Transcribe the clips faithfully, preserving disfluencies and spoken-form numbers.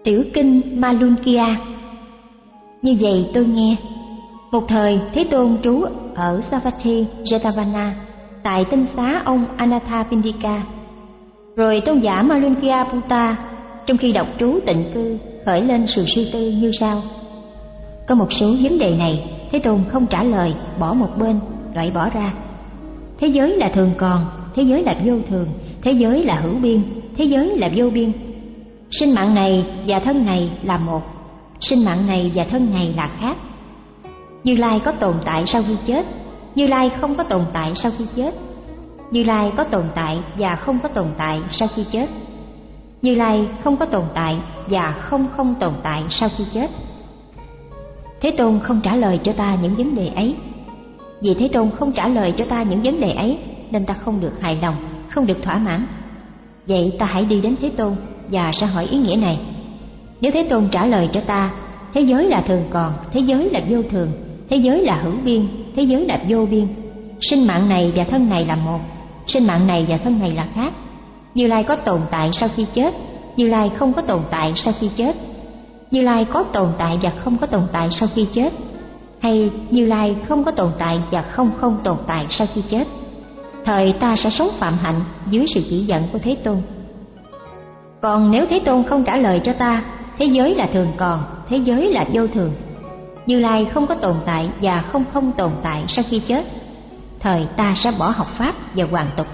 Tiểu kinh Malunkia. Như vậy tôi nghe, một thời Thế Tôn trú ở Savatthi Jetavana tại tinh xá ông Anathapindika. Rồi tôn giả Malunkia Bhuta trong khi đọc trú tịnh cư khởi lên sự suy tư như sau: có một số vấn đề này Thế Tôn không trả lời, bỏ một bên, loại bỏ ra. Thế giới là thường còn, thế giới là vô thường, thế giới là hữu biên, thế giới là vô biên. Sinh mạng này và thân này là một, sinh mạng này và thân này là khác. Như Lai có tồn tại sau khi chết, Như Lai không có tồn tại sau khi chết. Như Lai có tồn tại và không có tồn tại sau khi chết. Như Lai không có tồn tại và không không tồn tại sau khi chết. Thế Tôn không trả lời cho ta những vấn đề ấy. Vì Thế Tôn không trả lời cho ta những vấn đề ấy nên ta không được hài lòng, không được thỏa mãn. Vậy ta hãy đi đến Thế Tôn và sẽ hỏi ý nghĩa này. Nếu Thế Tôn trả lời cho ta thế giới là thường còn, thế giới là vô thường, thế giới là hữu biên, thế giới là vô biên, sinh mạng này và thân này là một, sinh mạng này và thân này là khác. Như Lai có tồn tại sau khi chết, Như Lai không có tồn tại sau khi chết. Như Lai có tồn tại và không có tồn tại sau khi chết, hay Như Lai không có tồn tại và không không tồn tại sau khi chết. Thời ta sẽ sống phạm hạnh dưới sự chỉ dẫn của Thế Tôn. Còn nếu Thế Tôn không trả lời cho ta thế giới là thường còn, thế giới là vô thường, Như Lai không có tồn tại và không không tồn tại sau khi chết, thời ta sẽ bỏ học pháp và hoàn tục.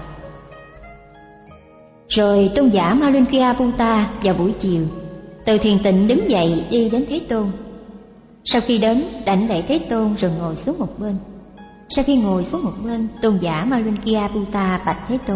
Rồi tôn giả Malunkia Bhuta vào buổi chiều từ thiền tịnh đứng dậy đi đến Thế Tôn. Sau khi đến, đảnh lễ Thế Tôn rồi ngồi xuống một bên. Sau khi ngồi xuống một bên, tôn giả Malunkia Bhuta bạch Thế Tôn: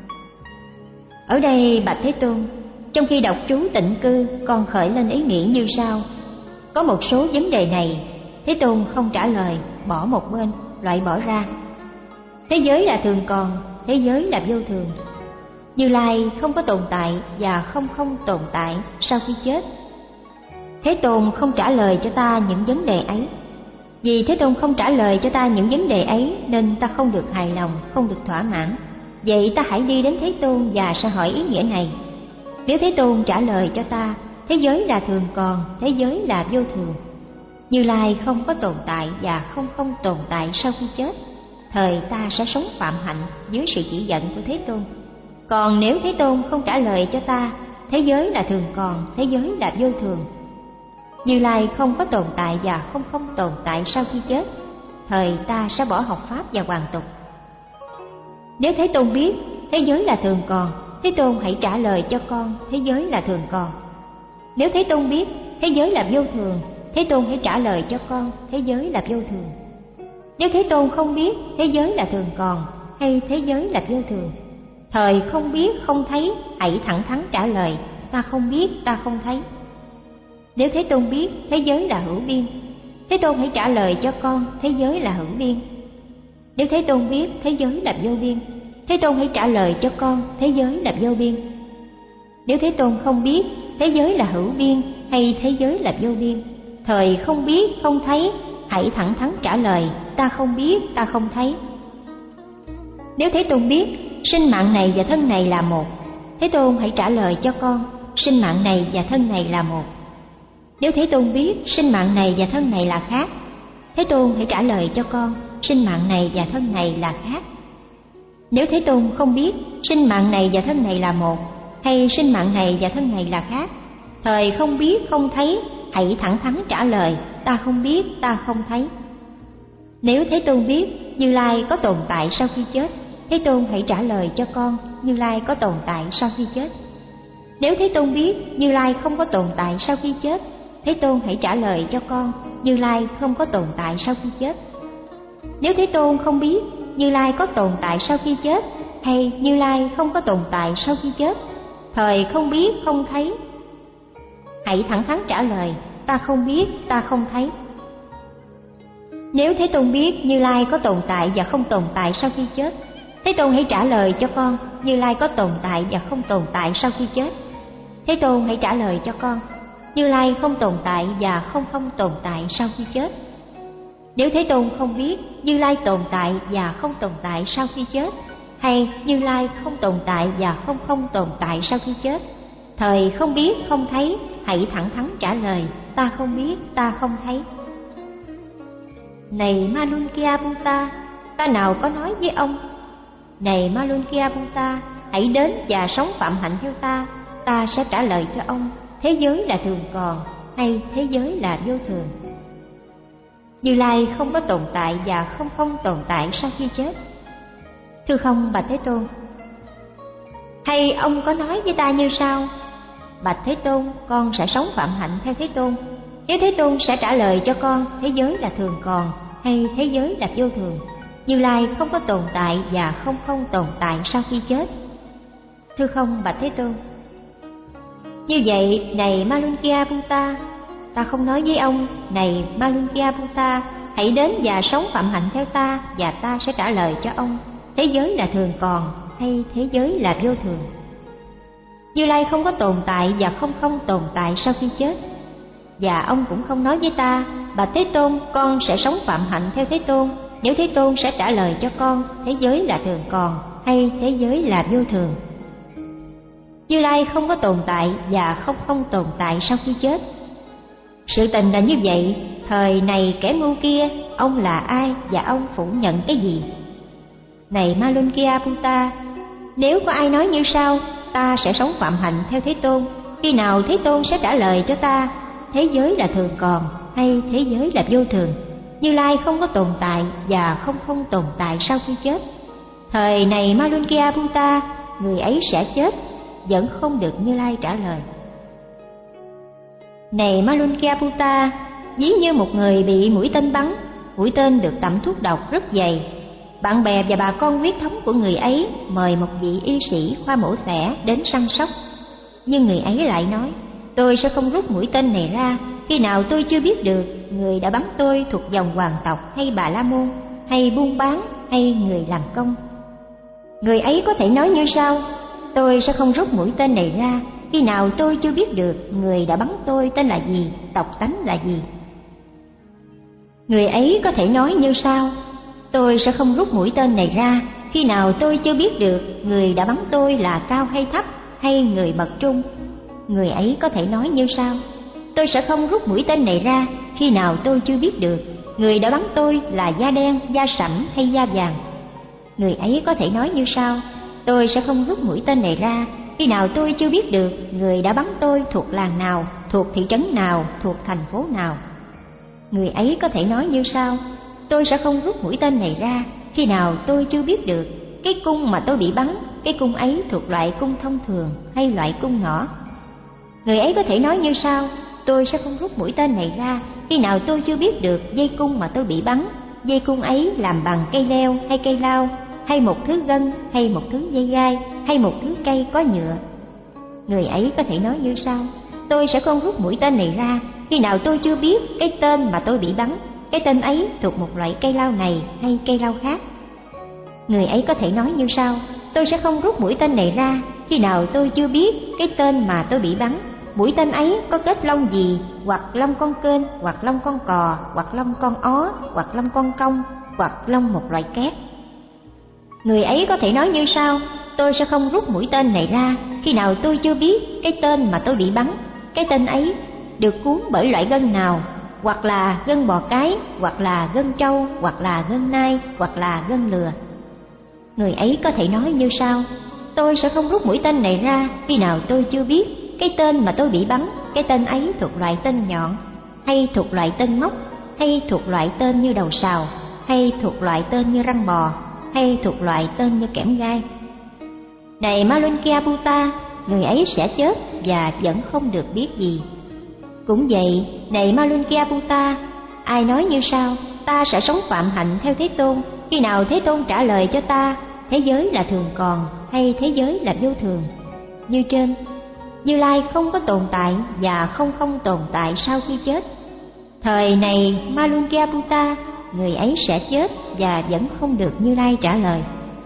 ở đây bạch Thế Tôn, trong khi đọc trú tịnh cư, con khởi lên ý nghĩ như sau: có một số vấn đề này Thế Tôn không trả lời, bỏ một bên, loại bỏ ra. Thế giới là thường còn, thế giới là vô thường. Như Lai không có tồn tại và không không tồn tại sau khi chết. Thế Tôn không trả lời cho ta những vấn đề ấy. Vì Thế Tôn không trả lời cho ta những vấn đề ấy nên ta không được hài lòng, không được thỏa mãn. Vậy ta hãy đi đến Thế Tôn và sẽ hỏi ý nghĩa này. Nếu Thế Tôn trả lời cho ta thế giới là thường còn, thế giới là vô thường, Như Lai không có tồn tại và không không tồn tại sau khi chết, thời ta sẽ sống phạm hạnh dưới sự chỉ dẫn của Thế Tôn. Còn nếu Thế Tôn không trả lời cho ta thế giới là thường còn, thế giới là vô thường, Như Lai không có tồn tại và không không tồn tại sau khi chết, thời ta sẽ bỏ học pháp và hoàn tục. Nếu Thế Tôn biết thế giới là thường còn, Thế Tôn hãy trả lời cho con thế giới là thường còn. Nếu Thế Tôn biết thế giới là vô thường, Thế Tôn hãy trả lời cho con thế giới là vô thường. Nếu Thế Tôn không biết thế giới là thường còn hay thế giới là vô thường, thời không biết không thấy, hãy thẳng thắn trả lời: ta không biết, ta không thấy. Nếu Thế Tôn biết thế giới là hữu biên, Thế Tôn hãy trả lời cho con thế giới là hữu biên. Nếu Thế Tôn biết thế giới là vô biên, Thế Tôn hãy trả lời cho con thế giới là vô biên. Nếu Thế Tôn không biết thế giới là hữu biên hay thế giới là vô biên, thời không biết không thấy, hãy thẳng thắn trả lời: ta không biết, ta không thấy. Nếu Thế Tôn biết sinh mạng này và thân này là một, Thế Tôn hãy trả lời cho con sinh mạng này và thân này là một. Nếu Thế Tôn biết sinh mạng này và thân này là khác, Thế Tôn hãy trả lời cho con sinh mạng này và thân này là khác. Nếu Thế Tôn không biết sinh mạng này và thân này là một hay sinh mạng này và thân này là khác, thời không biết không thấy, hãy thẳng thắn trả lời: ta không biết, ta không thấy. Nếu Thế Tôn biết Như Lai có tồn tại sau khi chết, Thế Tôn hãy trả lời cho con Như Lai có tồn tại sau khi chết. Nếu Thế Tôn biết Như Lai không có tồn tại sau khi chết, Thế Tôn hãy trả lời cho con Như Lai không có tồn tại sau khi chết. Nếu Thế Tôn không biết Như Lai có tồn tại sau khi chết hay Như Lai không có tồn tại sau khi chết, thời không biết không thấy, hãy thẳng thắn trả lời: ta không biết, ta không thấy. Nếu Thế Tôn biết Như Lai có tồn tại và không tồn tại sau khi chết, Thế Tôn hãy trả lời cho con Như Lai có tồn tại và không tồn tại sau khi chết. Thế Tôn hãy trả lời cho con Như Lai không tồn tại và không không tồn tại sau khi chết. Nếu Thế Tôn không biết Như Lai tồn tại và không tồn tại sau khi chết, hay Như Lai không tồn tại và không không tồn tại sau khi chết, thời không biết không thấy, hãy thẳng thắn trả lời, ta không biết, ta không thấy. Này Malunkyabhuta, ta nào có nói với ông. Này Malunkyabhuta, hãy đến và sống phạm hạnh theo ta, ta sẽ trả lời cho ông, thế giới là thường còn hay thế giới là vô thường. Như Lai không có tồn tại và không không tồn tại sau khi chết. Thưa không bạch Thế Tôn. Hay ông có nói với ta như sau: bạch Thế Tôn, con sẽ sống phạm hạnh theo Thế Tôn. Nếu Thế Tôn sẽ trả lời cho con, thế giới là thường còn hay thế giới là vô thường. Như Lai không có tồn tại và không không tồn tại sau khi chết. Thưa không bạch Thế Tôn. Như vậy, này Malunkyabhuta, ta không nói với ông, này Malunkyabhuta, hãy đến và sống phạm hạnh theo ta, và ta sẽ trả lời cho ông, thế giới là thường còn hay thế giới là vô thường. Như Lai không có tồn tại và không không tồn tại sau khi chết. Và ông cũng không nói với ta, bạch Thế Tôn, con sẽ sống phạm hạnh theo Thế Tôn. Nếu Thế Tôn sẽ trả lời cho con, thế giới là thường còn hay thế giới là vô thường. Như Lai không có tồn tại và không không tồn tại sau khi chết. Sự tình là như vậy. Thời này kẻ ngu kia, ông là ai và ông phủ nhận cái gì? Này Malunkyabhuta, nếu có ai nói như sau: ta sẽ sống phạm hạnh theo Thế Tôn, khi nào Thế Tôn sẽ trả lời cho ta, thế giới là thường còn hay thế giới là vô thường? Như Lai không có tồn tại và không không tồn tại sau khi chết. Thời này Malunkyabhuta, người ấy sẽ chết, vẫn không được Như Lai trả lời. Này Malunkyabhuta, ví như một người bị mũi tên bắn, mũi tên được tẩm thuốc độc rất dày. Bạn bè và bà con huyết thống của người ấy mời một vị y sĩ khoa mổ xẻ đến săn sóc. Nhưng người ấy lại nói: tôi sẽ không rút mũi tên này ra khi nào tôi chưa biết được người đã bắn tôi thuộc dòng hoàng tộc hay Bà La Môn, hay buôn bán, hay người làm công. Người ấy có thể nói như sau: tôi sẽ không rút mũi tên này ra khi nào tôi chưa biết được người đã bắn tôi tên là gì, tộc tánh là gì. Người ấy có thể nói như sau: tôi sẽ không rút mũi tên này ra khi nào tôi chưa biết được người đã bắn tôi là cao hay thấp, hay người bậc trung. Người ấy có thể nói như sau: tôi sẽ không rút mũi tên này ra khi nào tôi chưa biết được người đã bắn tôi là da đen, da sẫm hay da vàng. Người ấy có thể nói như sau: tôi sẽ không rút mũi tên này ra khi nào tôi chưa biết được người đã bắn tôi thuộc làng nào, thuộc thị trấn nào, thuộc thành phố nào. Người ấy có thể nói như sau: tôi sẽ không rút mũi tên này ra khi nào tôi chưa biết được cái cung mà tôi bị bắn, cái cung ấy thuộc loại cung thông thường hay loại cung nỏ. Người ấy có thể nói như sau: tôi sẽ không rút mũi tên này ra khi nào tôi chưa biết được dây cung mà tôi bị bắn, dây cung ấy làm bằng cây leo hay cây lao, hay một thứ gân, hay một thứ dây gai, hay một thứ cây có nhựa. Người ấy có thể nói như sau: tôi sẽ không rút mũi tên này ra khi nào tôi chưa biết cái tên mà tôi bị bắn, cái tên ấy thuộc một loại cây lao này hay cây lao khác. Người ấy có thể nói như sau: tôi sẽ không rút mũi tên này ra khi nào tôi chưa biết cái tên mà tôi bị bắn, mũi tên ấy có kết lông gì, hoặc lông con kênh, hoặc lông con cò, hoặc lông con ó, hoặc lông con công, hoặc lông một loại két. Người ấy có thể nói như sau: tôi sẽ không rút mũi tên này ra khi nào tôi chưa biết cái tên mà tôi bị bắn, cái tên ấy được cuốn bởi loại gân nào, hoặc là gân bò cái, hoặc là gân trâu, hoặc là gân nai, hoặc là gân lừa. Người ấy có thể nói như sau: tôi sẽ không rút mũi tên này ra khi nào tôi chưa biết cái tên mà tôi bị bắn, cái tên ấy thuộc loại tên nhọn, hay thuộc loại tên móc, hay thuộc loại tên như đầu sào, hay thuộc loại tên như răng bò, hay thuộc loại tên như kẽm gai. Này Malunkyabhuta, người ấy sẽ chết và vẫn không được biết gì. Cũng vậy, này Malunkyabhuta, ai nói như sau: ta sẽ sống phạm hạnh theo Thế Tôn khi nào Thế Tôn trả lời cho ta, thế giới là thường còn hay thế giới là vô thường? Như trên, Như Lai không có tồn tại và không không tồn tại sau khi chết. Thời này Malunkyabhuta, người ấy sẽ chết và vẫn không được Như Lai trả lời.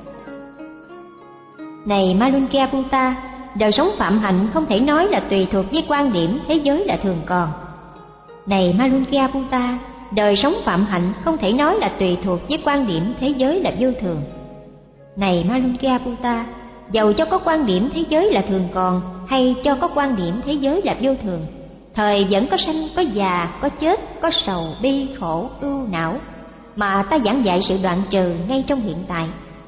Này Malunkyabhuta, đời sống phạm hạnh không thể nói là tùy thuộc với quan điểm thế giới là thường còn. Này Malunkyabhuta, đời sống phạm hạnh không thể nói là tùy thuộc với quan điểm thế giới là vô thường. Này Malunkyabhuta, dầu cho có quan điểm thế giới là thường còn hay cho có quan điểm thế giới là vô thường, thời vẫn có sanh, có già, có chết, có sầu, bi, khổ, ưu, não, mà ta giảng dạy sự đoạn trừ ngay trong hiện tại.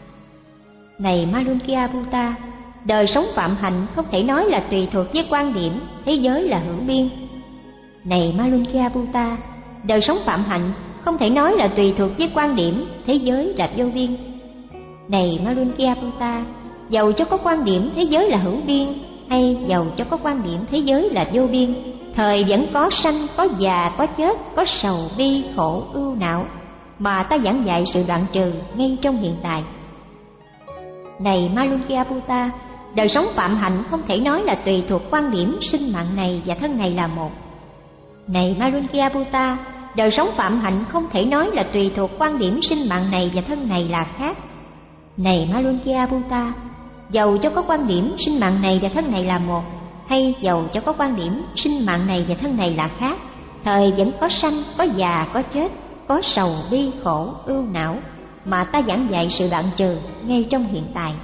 Này Malunkyabhuta, đời sống phạm hạnh không thể nói là tùy thuộc với quan điểm thế giới là hữu biên. Này Malunkyabhuta, đời sống phạm hạnh không thể nói là tùy thuộc với quan điểm thế giới là vô biên. Này Malunkyabhuta, dầu cho có quan điểm thế giới là hữu biên hay dầu cho có quan điểm thế giới là vô biên, thời vẫn có sanh, có già, có chết, có sầu, bi, khổ, ưu, não, mà ta giảng dạy sự đoạn trừ ngay trong hiện tại. Này Malunkyabhuta, đời sống phạm hạnh không thể nói là tùy thuộc quan điểm sinh mạng này và thân này là một. Này Malunkyabhuta, đời sống phạm hạnh không thể nói là tùy thuộc quan điểm sinh mạng này và thân này là khác. Này Malunkyabhuta, dầu cho có quan điểm sinh mạng này và thân này là một, hay dầu cho có quan điểm sinh mạng này và thân này là khác, thời vẫn có sanh, có già, có chết, có sầu, bi, khổ, ưu, não, mà ta giảng dạy sự đoạn trừ ngay trong hiện tại.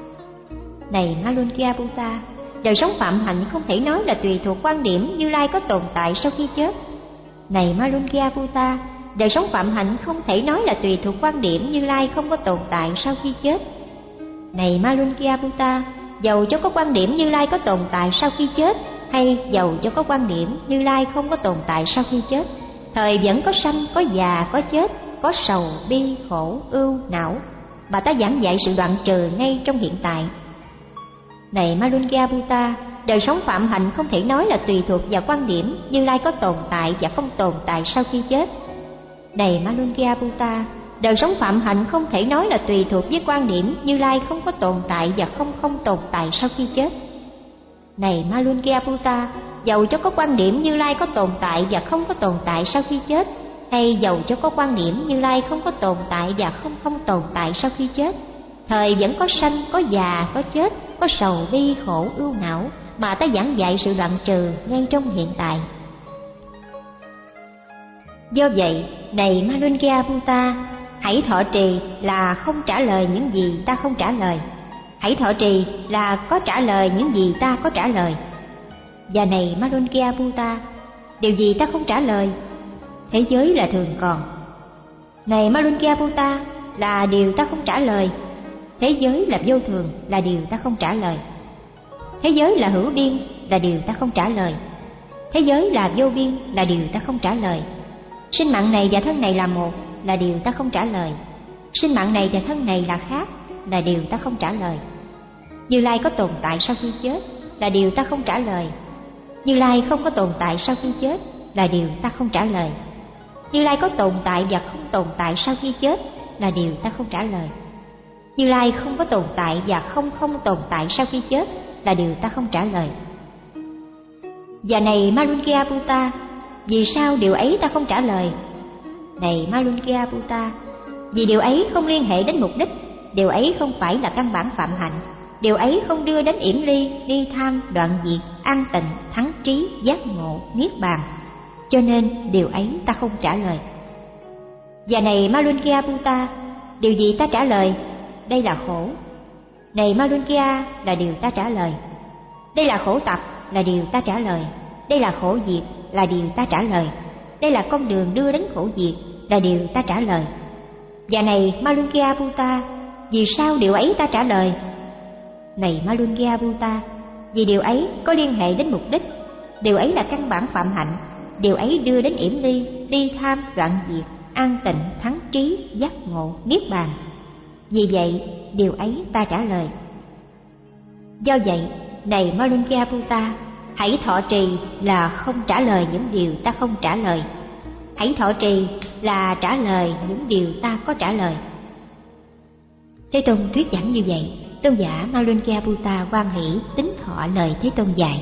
Này Malunkyabhuta, đời sống phạm hạnh không thể nói là tùy thuộc quan điểm Như Lai có tồn tại sau khi chết. Này Malunkyabhuta, đời sống phạm hạnh không thể nói là tùy thuộc quan điểm Như Lai không có tồn tại sau khi chết. Này Malunkyabhuta, dầu cho có quan điểm Như Lai có tồn tại sau khi chết, hay dầu cho có quan điểm Như Lai không có tồn tại sau khi chết, thời vẫn có sanh, có già, có chết, có sầu, bi, khổ, ưu, não, mà ta giảng dạy sự đoạn trừ ngay trong hiện tại. Này Malunkyabhuta, đời sống phạm hạnh không thể nói là tùy thuộc vào quan điểm Như Lai có tồn tại và không tồn tại sau khi chết. Này Malunkyabhuta, đời sống phạm hạnh không thể nói là tùy thuộc với quan điểm Như Lai không có tồn tại và không không tồn tại sau khi chết. Này Malunkyabhuta, dầu cho có quan điểm Như Lai có tồn tại và không có tồn tại sau khi chết, hay dầu cho có quan điểm Như Lai không có tồn tại và không không tồn tại sau khi chết, thời vẫn có sanh, có già, có chết, có sầu, bi, khổ, ưu, não, mà ta giảng dạy sự đoạn trừ ngay trong hiện tại. Do vậy, này Malunkyabhuta, hãy thọ trì là không trả lời những gì ta không trả lời, hãy thọ trì là có trả lời những gì ta có trả lời. Và này Malunkyabhuta, điều gì ta không trả lời? Thế giới là thường còn. Này Malunkyabhuta, là điều ta không trả lời. Thế giới là vô thường, là điều ta không trả lời. Thế giới là hữu biên, là điều ta không trả lời. Thế giới là vô biên, là điều ta không trả lời. Sinh mạng này và thân này là một, là điều ta không trả lời. Sinh mạng này và thân này là khác, là điều ta không trả lời. Như Lai có tồn tại sau khi chết, là điều ta không trả lời. Như Lai không có tồn tại sau khi chết, là điều ta không trả lời. Như Lai có tồn tại và không tồn tại sau khi chết, là điều ta không trả lời. Như Lai không có tồn tại và không không tồn tại sau khi chết, là điều ta không trả lời. Và này Malunkyabhuta, vì sao điều ấy ta không trả lời? Này Malunkyabhuta, vì điều ấy không liên hệ đến mục đích, điều ấy không phải là căn bản phạm hạnh, điều ấy không đưa đến yểm ly, ly tham, đoạn diệt, an tịnh, thắng trí, giác ngộ, niết bàn, cho nên điều ấy ta không trả lời. Và này Malunkyabhuta, điều gì ta trả lời? Đây là khổ. Này Malunkya, là điều ta trả lời. Đây là khổ tập, là điều ta trả lời. Đây là khổ diệt, là điều ta trả lời. Đây là con đường đưa đến khổ diệt, là điều ta trả lời. Và này Malunkyabhuta, vì sao điều ấy ta trả lời? Này Malunkyabhuta, vì điều ấy có liên hệ đến mục đích, điều ấy là căn bản phạm hạnh, điều ấy đưa đến yểm ly, ly tham, đoạn diệt, an tịnh, thắng trí, giác ngộ, niết bàn. Vì vậy, điều ấy ta trả lời. Do vậy, này Malunkyabhuta, hãy thọ trì là không trả lời những điều ta không trả lời. Hãy thọ trì là trả lời những điều ta có trả lời. Thế Tôn thuyết giảng như vậy, tôn giả Malunkyabhuta hoan hỷ tín thọ lời Thế Tôn dạy.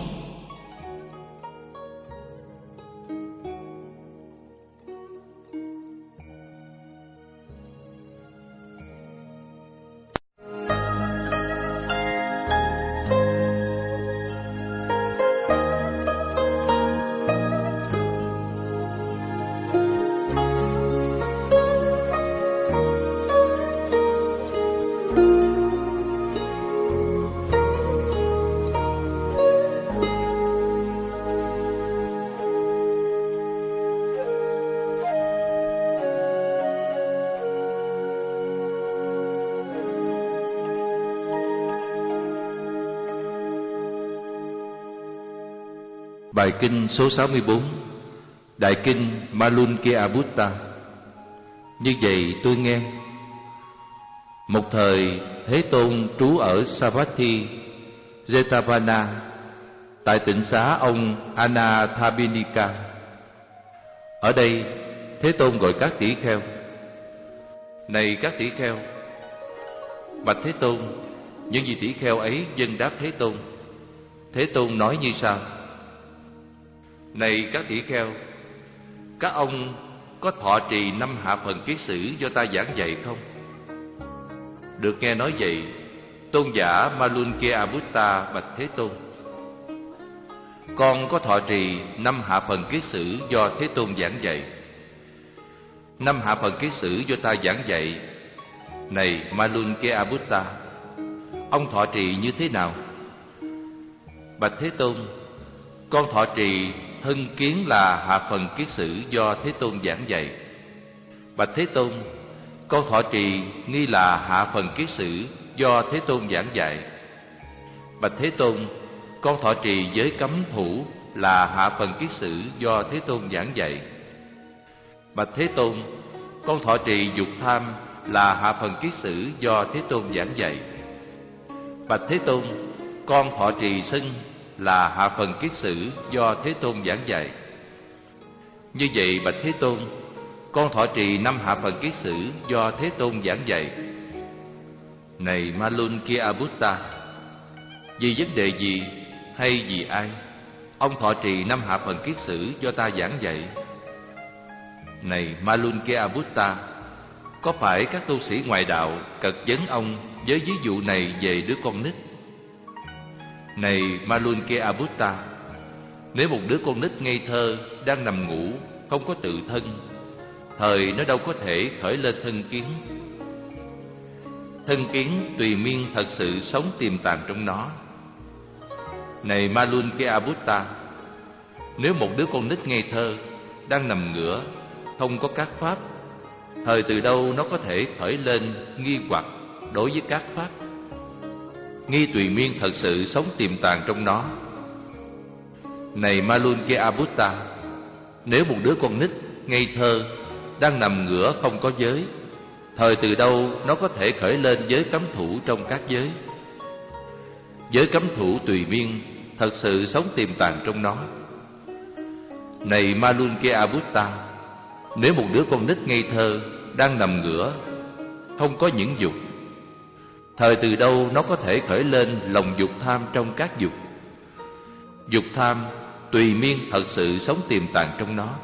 Bài kinh số sáu mươi bốn, Đại kinh Malunkeabutta. Như vậy tôi nghe. Một thời Thế Tôn trú ở Savatthi, Jetavana, tại tịnh xá ông Anathapinika. Ở đây Thế Tôn gọi các tỷ kheo: Này các tỷ kheo! Bạch Thế Tôn, những vị tỷ kheo ấy dâng đáp Thế Tôn. Thế Tôn nói như sau: Này các tỷ kheo, các ông có thọ trì năm hạ phần kiết sử do ta giảng dạy không? Được nghe nói vậy, tôn giả Malunkeabutta bạch Thế Tôn: Con có thọ trì năm hạ phần kiết sử do Thế Tôn giảng dạy. Năm hạ phần kiết sử do ta giảng dạy, này Malunkeabutta, ông thọ trì như thế nào? Bạch Thế Tôn, con thọ trì thân kiến là hạ phần kiết sử do Thế Tôn giảng dạy. Bạch Thế Tôn, con thọ trì nghi là hạ phần kiết sử do Thế Tôn giảng dạy. Bạch Thế Tôn, con thọ trì giới cấm thủ là hạ phần kiết sử do Thế Tôn giảng dạy. Bạch Thế Tôn, con thọ trì dục tham là hạ phần kiết sử do Thế Tôn giảng dạy. Bạch Thế Tôn, con thọ trì sân là hạ phần kiết sử do Thế Tôn giảng dạy. Như vậy bạch Thế Tôn, con thọ trì năm hạ phần kiết sử do Thế Tôn giảng dạy. Này Malunkeabutta, vì vấn đề gì hay vì ai ông thọ trì năm hạ phần kiết sử do ta giảng dạy? Này Malunkeabutta, có phải các tu sĩ ngoại đạo cật vấn ông với ví dụ này về đứa con nít? Này Malunkeabutta, nếu một đứa con nít ngây thơ đang nằm ngủ, không có tự thân, thời nó đâu có thể khởi lên thân kiến. Thân kiến tùy miên thật sự sống tiềm tàng trong nó. Này Malunkeabutta, nếu một đứa con nít ngây thơ đang nằm ngửa, không có các pháp, thời từ đâu nó có thể khởi lên nghi hoặc đối với các pháp? Nghi tùy miên thật sự sống tiềm tàng trong nó. Này Malunkeabutta, nếu một đứa con nít ngây thơ đang nằm ngửa không có giới, thời từ đâu nó có thể khởi lên giới cấm thủ trong các giới? Giới cấm thủ tùy miên thật sự sống tiềm tàng trong nó. Này Malunkeabutta, nếu một đứa con nít ngây thơ đang nằm ngửa, không có những dục, thời từ đâu nó có thể khởi lên lòng dục tham trong các dục? Dục tham tùy miên thật sự sống tiềm tàng trong nó.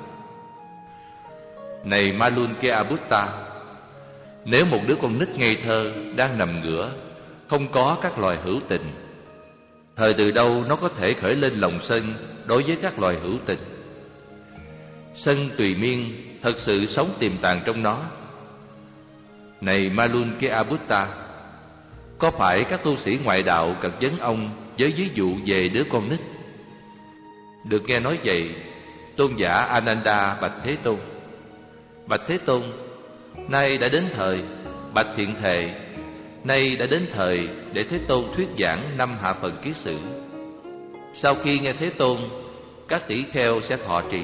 Này Malunkeabutta, nếu một đứa con nít ngây thơ đang nằm ngửa, không có các loài hữu tình, thời từ đâu nó có thể khởi lên lòng sân đối với các loài hữu tình? Sân tùy miên thật sự sống tiềm tàng trong nó. Này Malunkeabutta, có phải các tu sĩ ngoại đạo cật vấn ông với ví dụ về đứa con nít? Được nghe nói vậy, tôn giả Ananda bạch Thế Tôn: Bạch Thế Tôn, nay đã đến thời, bạch Thiện Thệ, nay đã đến thời để Thế Tôn thuyết giảng năm hạ phần kiết sử. Sau khi nghe Thế Tôn, các tỷ kheo sẽ thọ trì.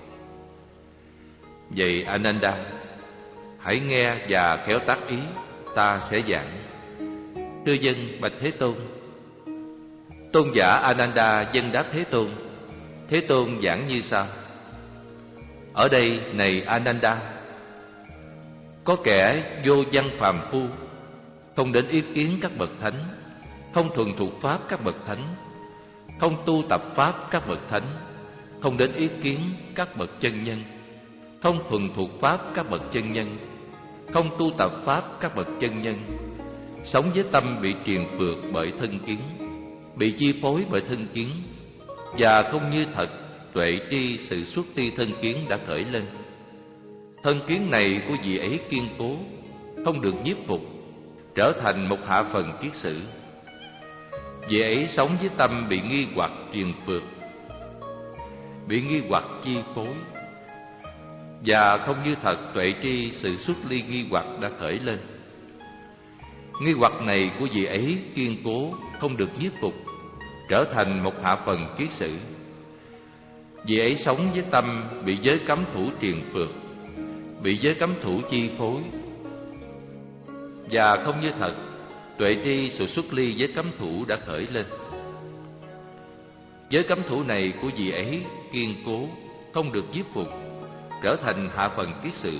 Vậy Ananda, hãy nghe và khéo tác ý, ta sẽ giảng. Thưa dân bạch Thế Tôn. Tôn giả Ananda dâng đáp Thế Tôn. Thế Tôn giảng như sau: Ở đây này Ananda, có kẻ vô văn phàm phu, không đến ý kiến các bậc thánh, không thuần thuộc pháp các bậc thánh, không tu tập pháp các bậc thánh, không đến ý kiến các bậc chân nhân, không thuần thuộc pháp các bậc chân nhân, không tu tập pháp các bậc chân nhân, sống với tâm bị triền phược bởi thân kiến, bị chi phối bởi thân kiến, và không như thật tuệ tri sự xuất ti thân kiến đã khởi lên. Thân kiến này của vị ấy kiên cố, không được nhiếp phục, trở thành một hạ phần kiết sử. Vị ấy sống với tâm bị nghi hoặc triền phược, bị nghi hoặc chi phối, và không như thật tuệ tri sự xuất ly nghi hoặc đã khởi lên. Nghi hoặc này của vị ấy kiên cố, không được nhiếp phục, trở thành một hạ phần kiết sử. Vị ấy sống với tâm bị giới cấm thủ triền phược, bị giới cấm thủ chi phối, và không như thật tuệ tri sự xuất ly giới cấm thủ đã khởi lên. Giới cấm thủ này của vị ấy kiên cố, không được nhiếp phục, trở thành hạ phần kiết sử.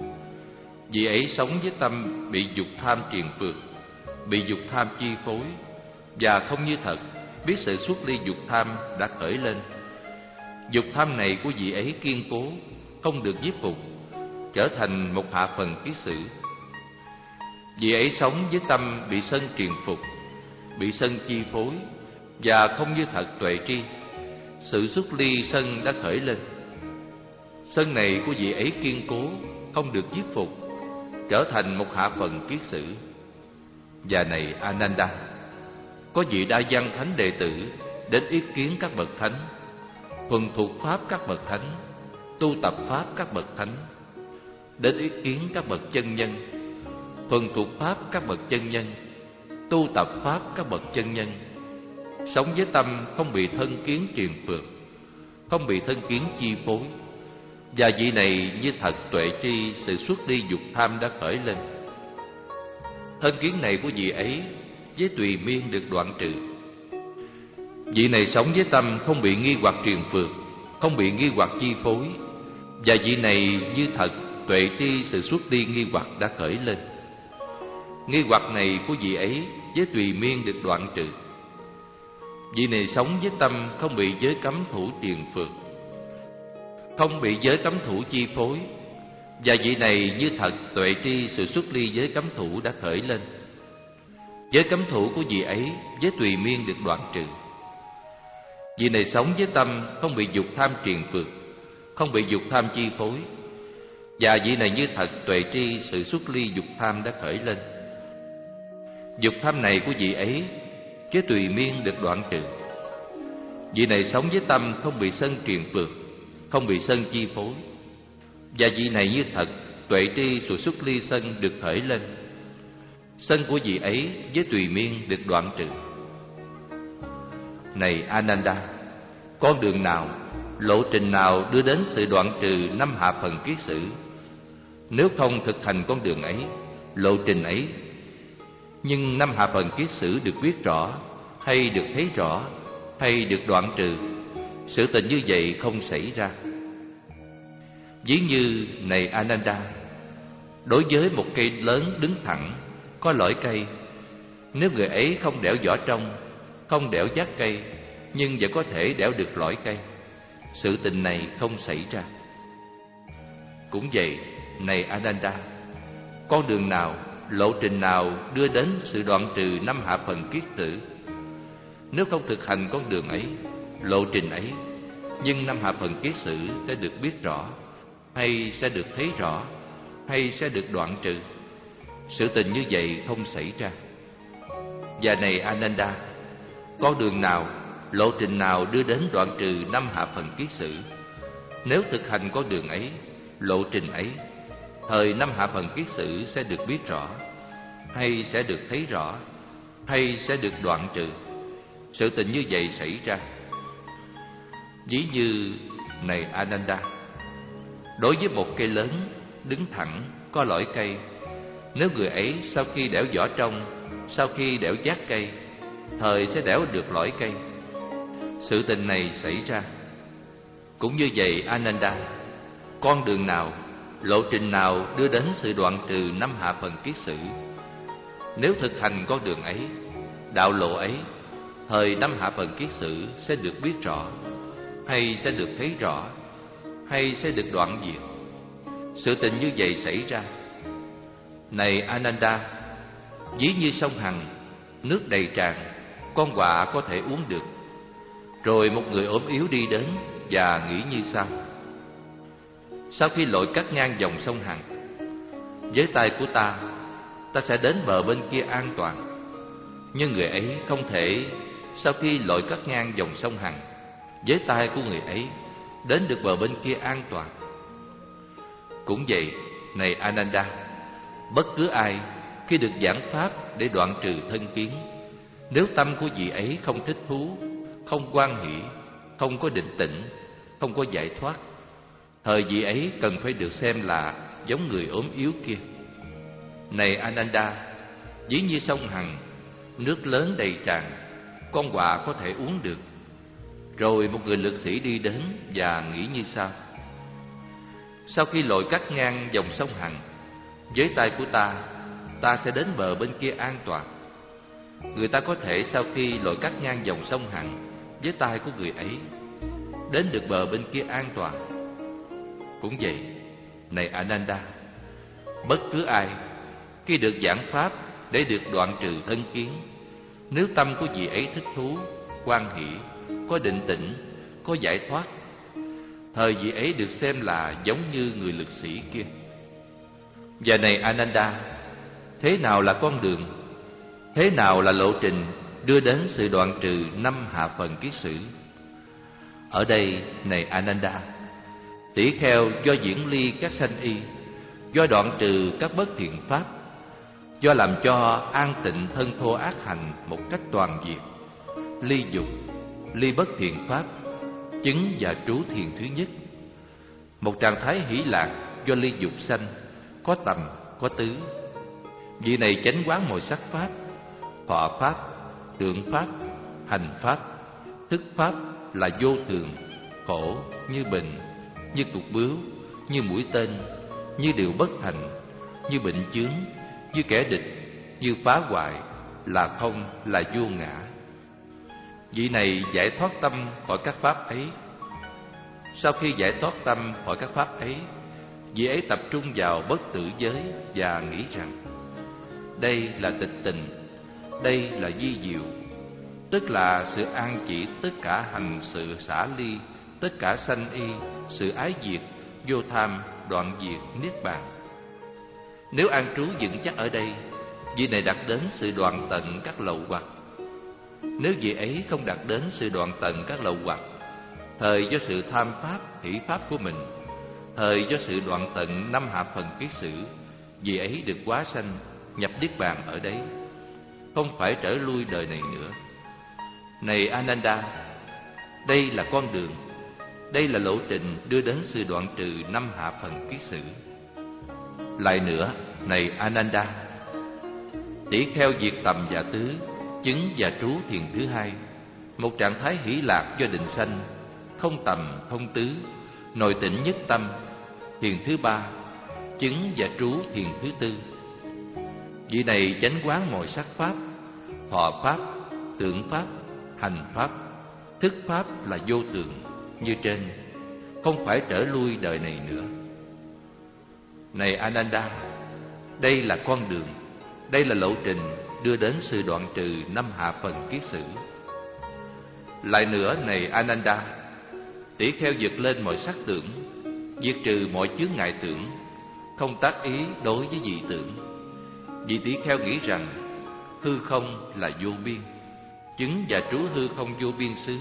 Vị ấy sống với tâm bị dục tham triền phược, bị dục tham chi phối, và không như thật biết sự xuất ly dục tham đã khởi lên. Dục tham này của vị ấy kiên cố, không được nhiếp phục, trở thành một hạ phần kiết sử. Vị ấy sống với tâm bị sân triền phục, bị sân chi phối, và không như thật tuệ tri sự xuất ly sân đã khởi lên. Sân này của vị ấy kiên cố, không được nhiếp phục, trở thành một hạ phần kiết sử. Và này Ananda, có vị đa văn thánh đệ tử đến ý kiến các bậc thánh, thuần thuộc pháp các bậc thánh, tu tập pháp các bậc thánh, đến ý kiến các bậc chân nhân, thuần thuộc pháp các bậc chân nhân, tu tập pháp các bậc chân nhân, sống với tâm không bị thân kiến triền phược, không bị thân kiến chi phối. Và vị này như thật tuệ tri sự xuất ly dục tham đã khởi lên. Thân kiến này của vị ấy với tùy miên được đoạn trừ. Vị này sống với tâm không bị nghi hoặc triền phược, không bị nghi hoặc chi phối. Và vị này như thật tuệ tri sự xuất ly nghi hoặc đã khởi lên. Nghi hoặc này của vị ấy với tùy miên được đoạn trừ. Vị này sống với tâm không bị giới cấm thủ triền phược, không bị giới cấm thủ chi phối. Và vị này như thật tuệ tri sự xuất ly giới cấm thủ đã khởi lên. Giới cấm thủ của vị ấy với tùy miên được đoạn trừ. Vị này sống với tâm không bị dục tham triền phược, không bị dục tham chi phối. Và vị này như thật tuệ tri sự xuất ly dục tham đã khởi lên. Dục tham này của vị ấy với tùy miên được đoạn trừ. Vị này sống với tâm không bị sân triền phược, không bị sân chi phối. Và vị này như thật tuệ tri sự xuất ly sân được khởi lên. Sân của vị ấy với tùy miên được đoạn trừ. Này Ananda, con đường nào, lộ trình nào đưa đến sự đoạn trừ năm hạ phần kiết sử? Nếu không thực hành con đường ấy, lộ trình ấy, nhưng năm hạ phần kiết sử được biết rõ, hay được thấy rõ, hay được đoạn trừ, sự tình như vậy không xảy ra. Ví như này Ananda, đối với một cây lớn đứng thẳng, có lõi cây, nếu người ấy không đẽo vỏ trong, không đẽo giác cây, nhưng vẫn có thể đẽo được lõi cây, sự tình này không xảy ra. Cũng vậy, này Ananda, con đường nào, lộ trình nào đưa đến sự đoạn trừ năm hạ phần kiết tử? Nếu không thực hành con đường ấy, lộ trình ấy, nhưng năm hạ phần kiết sử sẽ được biết rõ, hay sẽ được thấy rõ, hay sẽ được đoạn trừ, sự tình như vậy không xảy ra. Và này Ananda, con đường nào, lộ trình nào đưa đến đoạn trừ năm hạ phần kiết sử? Nếu thực hành con đường ấy, lộ trình ấy, thời năm hạ phần kiết sử sẽ được biết rõ, hay sẽ được thấy rõ, hay sẽ được đoạn trừ, sự tình như vậy xảy ra. Ví như này Ananda, đối với một cây lớn đứng thẳng, có lõi cây, nếu người ấy sau khi đẽo vỏ trong, sau khi đẽo giác cây, thời sẽ đẽo được lõi cây, sự tình này xảy ra. Cũng như vậy Ananda, con đường nào, lộ trình nào đưa đến sự đoạn trừ năm hạ phần kiết sử? Nếu thực hành con đường ấy, đạo lộ ấy, thời năm hạ phần kiết sử sẽ được biết rõ, hay sẽ được thấy rõ, hay sẽ được đoạn diệt, sự tình như vậy xảy ra. Này Ananda, ví như sông Hằng, nước đầy tràn, con quạ có thể uống được. Rồi một người ốm yếu đi đến và nghĩ như sau: sau khi lội cắt ngang dòng sông Hằng, với tay của ta, ta sẽ đến bờ bên kia an toàn. Nhưng người ấy không thể sau khi lội cắt ngang dòng sông Hằng, với tay của người ấy đến được bờ bên kia an toàn. Cũng vậy, này Ananda, bất cứ ai khi được giảng pháp để đoạn trừ thân kiến, nếu tâm của vị ấy không thích thú, không hoan hỷ, không có định tĩnh, không có giải thoát. Thời vị ấy cần phải được xem là giống người ốm yếu kia. Này Ananda, ví như sông Hằng, nước lớn đầy tràn, con quạ có thể uống được. Rồi một người lực sĩ đi đến và nghĩ như sau: sau khi lội cắt ngang dòng sông Hằng, với tay của ta, ta sẽ đến bờ bên kia an toàn. Người ta có thể sau khi lội cắt ngang dòng sông Hằng với tay của người ấy, đến được bờ bên kia an toàn. Cũng vậy, này Ananda, bất cứ ai khi được giảng pháp để được đoạn trừ thân kiến, nếu tâm của vị ấy thích thú, hoan hỷ, có định tĩnh, có giải thoát, thời vị ấy được xem là giống như người lực sĩ kia. Và này Ananda, thế nào là con đường, thế nào là lộ trình đưa đến sự đoạn trừ năm hạ phần kiết sử? Ở đây, này Ananda, tỷ kheo do diễn ly các sanh y, do đoạn trừ các bất thiện pháp, do làm cho an tịnh thân thô ác hành một cách toàn diện, ly dục, ly bất thiện pháp, chứng và trú thiền thứ nhất. Một trạng thái hỷ lạc do ly dục sanh, có tầm, có tứ. Vị này chánh quán mọi sắc pháp, thọ pháp, tượng pháp, hành pháp, thức pháp là vô thường, khổ, như bệnh, như cục bướu, như mũi tên, như điều bất thành, như bệnh chướng, như kẻ địch, như phá hoại, là không, là vô ngã. Vị này giải thoát tâm khỏi các pháp ấy. Sau khi giải thoát tâm khỏi các pháp ấy, vị ấy tập trung vào bất tử giới và nghĩ rằng đây là tịch tình, đây là di diệu, tức là sự an chỉ tất cả hành sự xả ly, tất cả sanh y, sự ái diệt, vô tham, đoạn diệt, niết bàn. Nếu an trú vững chắc ở đây, vị này đạt đến sự đoạn tận các lậu hoặc. Nếu vị ấy không đạt đến sự đoạn tận các lậu hoặc, thời do sự tham pháp, hỷ pháp của mình, thời do sự đoạn tận năm hạ phần kiết sử, vị ấy được hóa sanh, nhập niết bàn ở đấy, không phải trở lui đời này nữa. Này Ananda, đây là con đường, đây là lộ trình đưa đến sự đoạn trừ năm hạ phần kiết sử. Lại nữa, này Ananda, tỷ kheo diệt tầm và tứ, chứng và trú thiền thứ hai, một trạng thái hỷ lạc do định sanh, không tầm, không tứ, nội tĩnh nhất tâm, thiền thứ ba, chứng và trú thiền thứ tư. Vị này chánh quán mọi sắc pháp, thọ pháp, tưởng pháp, hành pháp, thức pháp là vô tượng, như trên, không phải trở lui đời này nữa. Này Ananda, đây là con đường, đây là lộ trình đưa đến sự đoạn trừ năm hạ phần kiết sử. Lại nữa, này Ananda, tỷ kheo vượt lên mọi sắc tưởng, diệt trừ mọi chướng ngại tưởng, không tác ý đối với dị tưởng. Vị tỷ kheo nghĩ rằng hư không là vô biên, chứng và trú hư không vô biên xứ.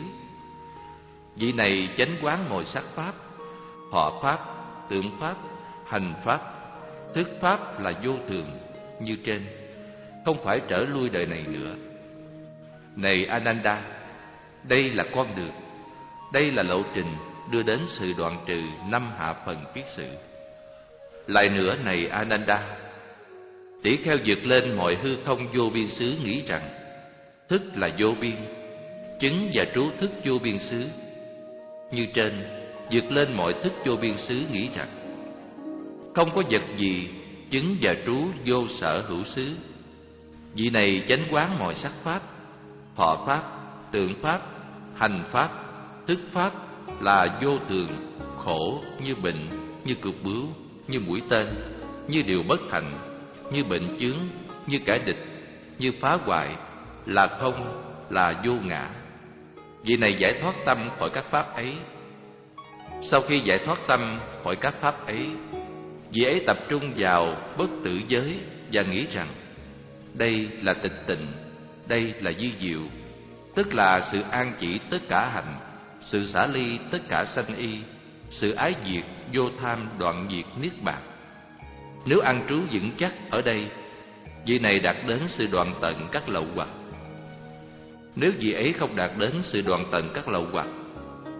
Vị này chánh quán mọi sắc pháp, thọ pháp, tưởng pháp, hành pháp, thức pháp là vô thường, như trên, không phải trở lui đời này nữa. Này Ananda, đây là con đường, đây là lộ trình đưa đến sự đoạn trừ năm hạ phần kiết sử. Lại nữa, này Ananda, tỷ kheo vượt lên mọi hư không vô biên xứ nghĩ rằng thức là vô biên, chứng và trú thức vô biên xứ. Như trên, vượt lên mọi thức vô biên xứ nghĩ rằng không có vật gì chứng và trú vô sở hữu xứ. Vị này chánh quán mọi sắc pháp, thọ pháp, tượng pháp, hành pháp, thức pháp là vô thường, khổ, như bệnh, như cục bướu, như mũi tên, như điều bất thành, như bệnh chướng, như kẻ địch, như phá hoại, là không, là vô ngã. Vị này giải thoát tâm khỏi các pháp ấy. Sau khi giải thoát tâm khỏi các pháp ấy, vị ấy tập trung vào bất tử giới và nghĩ rằng đây là tịch tịnh, đây là di diệu, tức là sự an chỉ tất cả hành, sự xả ly tất cả sanh y, sự ái diệt, vô tham, đoạn diệt, niết bàn. Nếu an trú vững chắc ở đây, vị này đạt đến sự đoạn tận các lậu hoặc. Nếu vị ấy không đạt đến sự đoạn tận các lậu hoặc,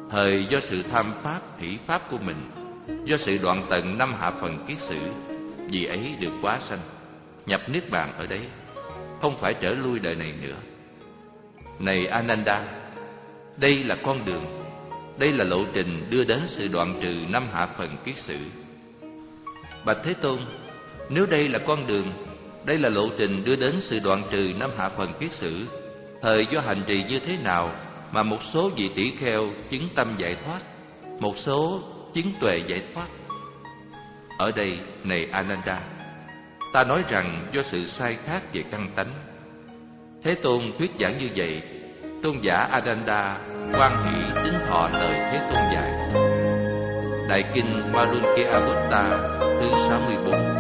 Thời do sự tham pháp, hỷ pháp của mình, do sự đoạn tận năm hạ phần kiết sử, vì ấy được quá sanh, nhập niết bàn ở đấy, không phải trở lui đời này nữa. Này Ananda, đây là con đường, đây là lộ trình đưa đến sự đoạn trừ năm hạ phần kiết sử. Bạch Thế Tôn, nếu đây là con đường, đây là lộ trình đưa đến sự đoạn trừ năm hạ phần kiết sử, thời do hành trì như thế nào mà một số vị tỷ kheo chứng tâm giải thoát, một số chứng tuệ giải thoát? Ở đây, này Ananda, ta nói rằng do sự sai khác về căn tánh. Thế Tôn thuyết giảng như vậy, tôn giả Ananda hoan hỷ tín thọ lời Thế Tôn dạy. Đại kinh Malunkyabutta thứ sáu mươi bốn.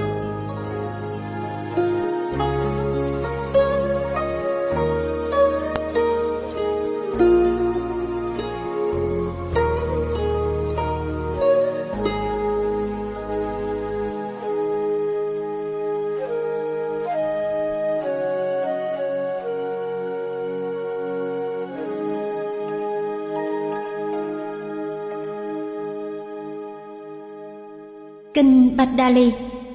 Kinh Bhaddali.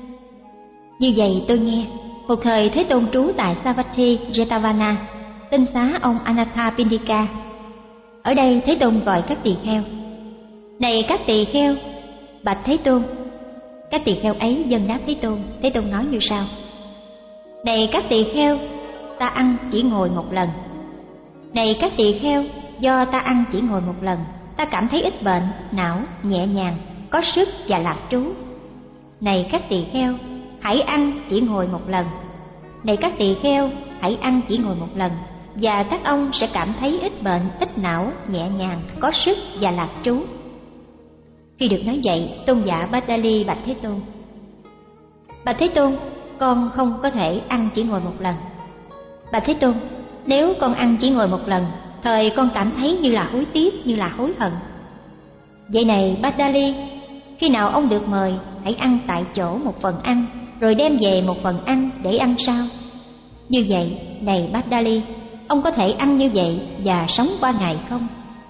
Như vậy tôi nghe, một thời Thế Tôn trú tại Savatthi Jetavana, tinh xá ông Anathapindika. Ở đây Thế Tôn gọi các tỳ kheo: Này các tỳ kheo, bạch Thế Tôn. Các tỳ kheo ấy dâng đáp Thế Tôn. Thế Tôn nói như sau: Này các tỳ kheo, ta ăn chỉ ngồi một lần. Này các tỳ kheo, do ta ăn chỉ ngồi một lần, ta cảm thấy ít bệnh, não, nhẹ nhàng, có sức và lạc trú. Này các tỳ kheo, hãy ăn chỉ ngồi một lần. Này các tỳ kheo, hãy ăn chỉ ngồi một lần, và các ông sẽ cảm thấy ít bệnh, ít não, nhẹ nhàng, có sức và lạc trú. Khi được nói vậy, tôn giả Bhaddali bạch Thế Tôn: Bạch Thế Tôn, con không có thể ăn chỉ ngồi một lần. Bạch Thế Tôn, nếu con ăn chỉ ngồi một lần, thời con cảm thấy như là hối tiếc, như là hối hận. Vậy này Bhaddali, khi nào ông được mời, hãy ăn tại chỗ một phần ăn, rồi đem về một phần ăn để ăn sau. Như vậy, này Bhaddali, ông có thể ăn như vậy và sống qua ngày không?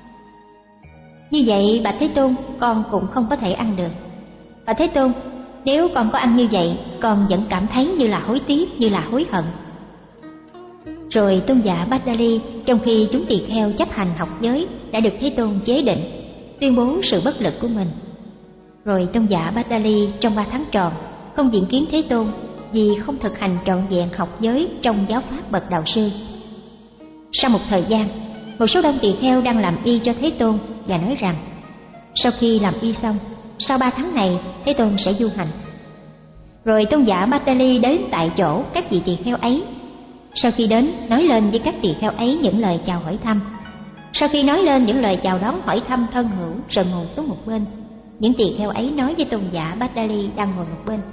Như vậy, bạch Thế Tôn, con cũng không có thể ăn được. Bạch Thế Tôn, nếu con có ăn như vậy, con vẫn cảm thấy như là hối tiếc, như là hối hận. Rồi tôn giả Bhaddali, trong khi chúng tỳ kheo chấp hành học giới, đã được Thế Tôn chế định, tuyên bố sự bất lực của mình. Rồi tôn giả Bhaddali trong ba tháng tròn không diện kiến Thế Tôn, vì không thực hành trọn vẹn học giới trong giáo pháp bậc đạo sư. Sau một thời gian, một số đông tỳ kheo đang làm y cho Thế Tôn và nói rằng: Sau khi làm y xong, sau ba tháng này Thế Tôn sẽ du hành. Rồi tôn giả Bhaddali đến tại chỗ các vị tỳ kheo ấy. Sau khi đến, nói lên với các tỳ kheo ấy những lời chào hỏi thăm. Sau khi nói lên những lời chào đón hỏi thăm thân hữu, rồi ngồi xuống một bên. Những tỳ kheo ấy nói với tôn giả Bhaddali đang ngồi một bên: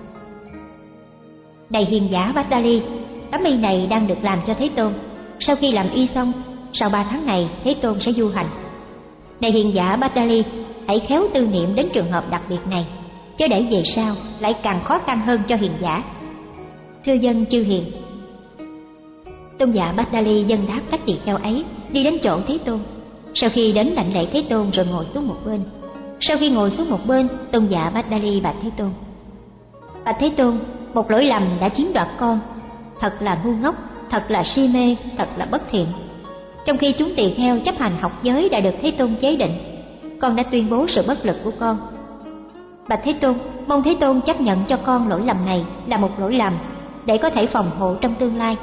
Này hiền giả Bhaddali, tấm y này đang được làm cho Thế Tôn. Sau khi làm y xong, sau ba tháng này Thế Tôn sẽ du hành. Này hiền giả Bhaddali, hãy khéo tư niệm đến trường hợp đặc biệt này, chớ để về sau lại càng khó khăn hơn cho hiền giả. Thưa dân chư hiền. Tôn giả Bhaddali dân đáp các tỳ kheo ấy, đi đến chỗ Thế Tôn. Sau khi đến đảnh lễ Thế Tôn rồi ngồi xuống một bên. Sau khi ngồi xuống một bên, tôn giả Bhaddali bạch Thế Tôn: Bạch Thế Tôn, một lỗi lầm đã chiếm đoạt con. Thật là ngu ngốc, thật là si mê, thật là bất thiện. Trong khi chúng tỳ kheo chấp hành học giới đã được Thế Tôn chế định, con đã tuyên bố sự bất lực của con. Bạch Thế Tôn, mong Thế Tôn chấp nhận cho con lỗi lầm này là một lỗi lầm, để có thể phòng hộ trong tương lai.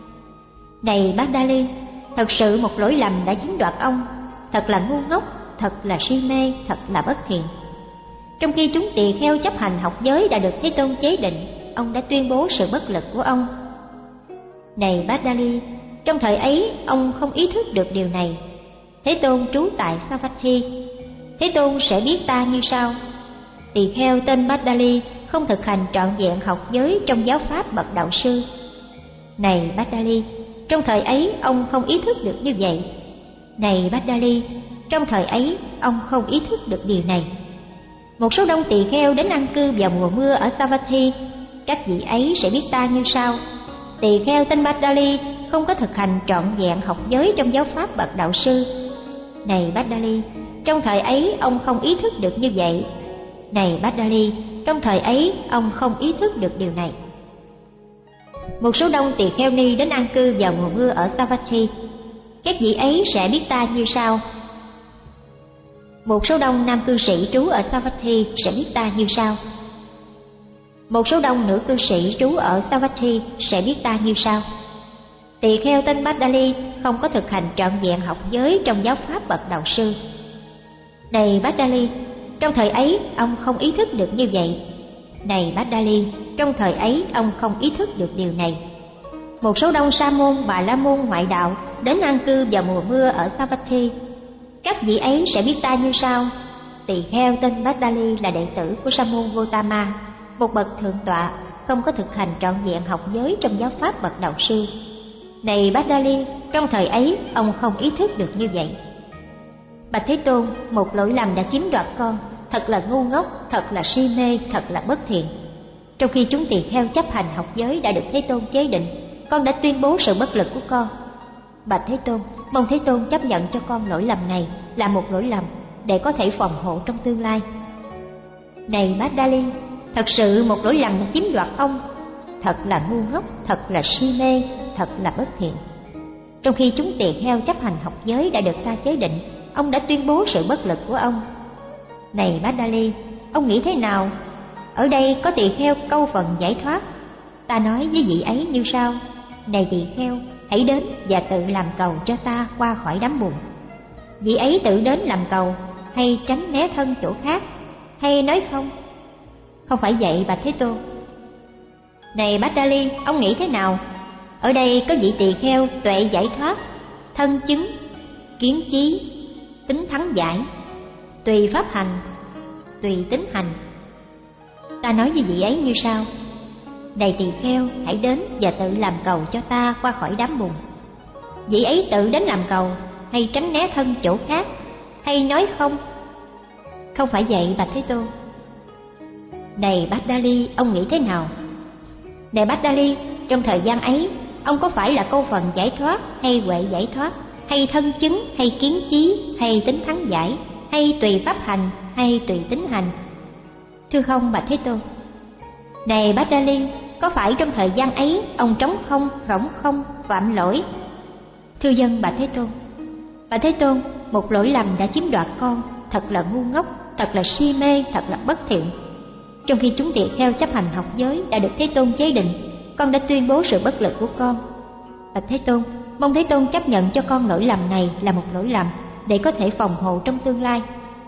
Này Bhaddali, thật sự một lỗi lầm đã chiếm đoạt ông. Thật là ngu ngốc, thật là si mê, thật là bất thiện. Trong khi chúng tỳ kheo chấp hành học giới đã được Thế Tôn chế định, ông đã tuyên bố sự bất lực của ông. Này Bhaddali, trong thời ấy ông không ý thức được điều này. Thế Tôn trú tại Savatthi. Thế Tôn sẽ biết ta như sau: tỳ kheo tên Bhaddali không thực hành trọn vẹn học giới trong giáo pháp bậc đạo sư. Này Bhaddali, trong thời ấy ông không ý thức được như vậy. Này Bhaddali, trong thời ấy ông không ý thức được điều này. Một số đông tỳ kheo đến an cư vào mùa mưa ở Savatthi. Các vị ấy sẽ biết ta như sau: tỳ kheo tên Bhaddali không có thực hành trọn vẹn học giới trong giáo pháp bậc đạo sư. Này Bhaddali, trong thời ấy ông không ý thức được như vậy. Này Bhaddali, trong thời ấy ông không ý thức được điều này. Một số đông tỳ kheo ni đến an cư vào mùa mưa ở Savatthi. Các vị ấy sẽ biết ta như sau. Một số đông nam cư sĩ trú ở Savatthi sẽ biết ta như sau. Một số đông nữ cư sĩ trú ở Savatthi sẽ biết ta như sau. Tỳ kheo tên Bhaddali không có thực hành trọn vẹn học giới trong giáo pháp bậc đạo sư. Này Bhaddali, trong thời ấy ông không ý thức được như vậy. Này Bhaddali, trong thời ấy ông không ý thức được điều này. Một số đông sa môn bà la môn ngoại đạo đến an cư vào mùa mưa ở Savatthi. Các vị ấy sẽ biết ta như sau. Tỳ kheo tên Bhaddali là đệ tử của sa môn Gotama, một bậc thượng tọa, không có thực hành trọn vẹn học giới trong giáo pháp bậc đạo sư. Này Bhaddali, trong thời ấy ông không ý thức được như vậy. Bạch Thế Tôn, một lỗi lầm đã chiếm đoạt con, thật là ngu ngốc, thật là si mê, thật là bất thiện. Trong khi chúng tỳ kheo chấp hành học giới đã được Thế Tôn chế định, con đã tuyên bố sự bất lực của con. Bạch Thế Tôn, mong Thế Tôn chấp nhận cho con lỗi lầm này là một lỗi lầm để có thể phòng hộ trong tương lai. Này Bhaddali, thật sự một lỗi lầm đã chiếm đoạt ông, thật là ngu ngốc, thật là si mê, thật là bất thiện. Trong khi chúng tỳ kheo chấp hành học giới đã được ta chế định, ông đã tuyên bố sự bất lực của ông. Này Bhaddali, ông nghĩ thế nào? Ở đây có tỳ kheo câu phần giải thoát. Ta nói với vị ấy như sau. Này tỳ kheo, hãy đến và tự làm cầu cho ta qua khỏi đám buồn. Vị ấy tự đến làm cầu, hay tránh né thân chỗ khác, hay nói không? Không phải vậy Bạch Thế Tôn. Này Bhaddali, ông nghĩ thế nào? Ở đây có vị tỳ kheo tuệ giải thoát, thân chứng, kiến chí, tính thắng giải, tùy pháp hành, tùy tính hành. Ta nói với vị ấy như sau. Này tỳ kheo, hãy đến và tự làm cầu cho ta qua khỏi đám buồn. Vị ấy tự đến làm cầu, hay tránh né thân chỗ khác, hay nói không? Không phải vậy Bạch Thế Tôn. Này Bhaddali, ông nghĩ thế nào? Này Bhaddali, trong thời gian ấy, ông có phải là câu phần giải thoát, hay huệ giải thoát, hay thân chứng, hay kiến chí, hay tính thắng giải, hay tùy pháp hành, hay tùy tính hành? Thưa không Bạch Thế Tôn. Này Bhaddali, có phải trong thời gian ấy ông trống không, rỗng không, phạm lỗi? Thưa dân Bạch Thế Tôn. Bạch Thế Tôn, một lỗi lầm đã chiếm đoạt con, thật là ngu ngốc, thật là si mê, thật là bất thiện. Trong khi chúng tỳ kheo chấp hành học giới đã được Thế Tôn chế định, con đã tuyên bố sự bất lực của con. Bạch Thế Tôn, mong Thế Tôn chấp nhận cho con lỗi lầm này là một lỗi lầm để có thể phòng hộ trong tương lai.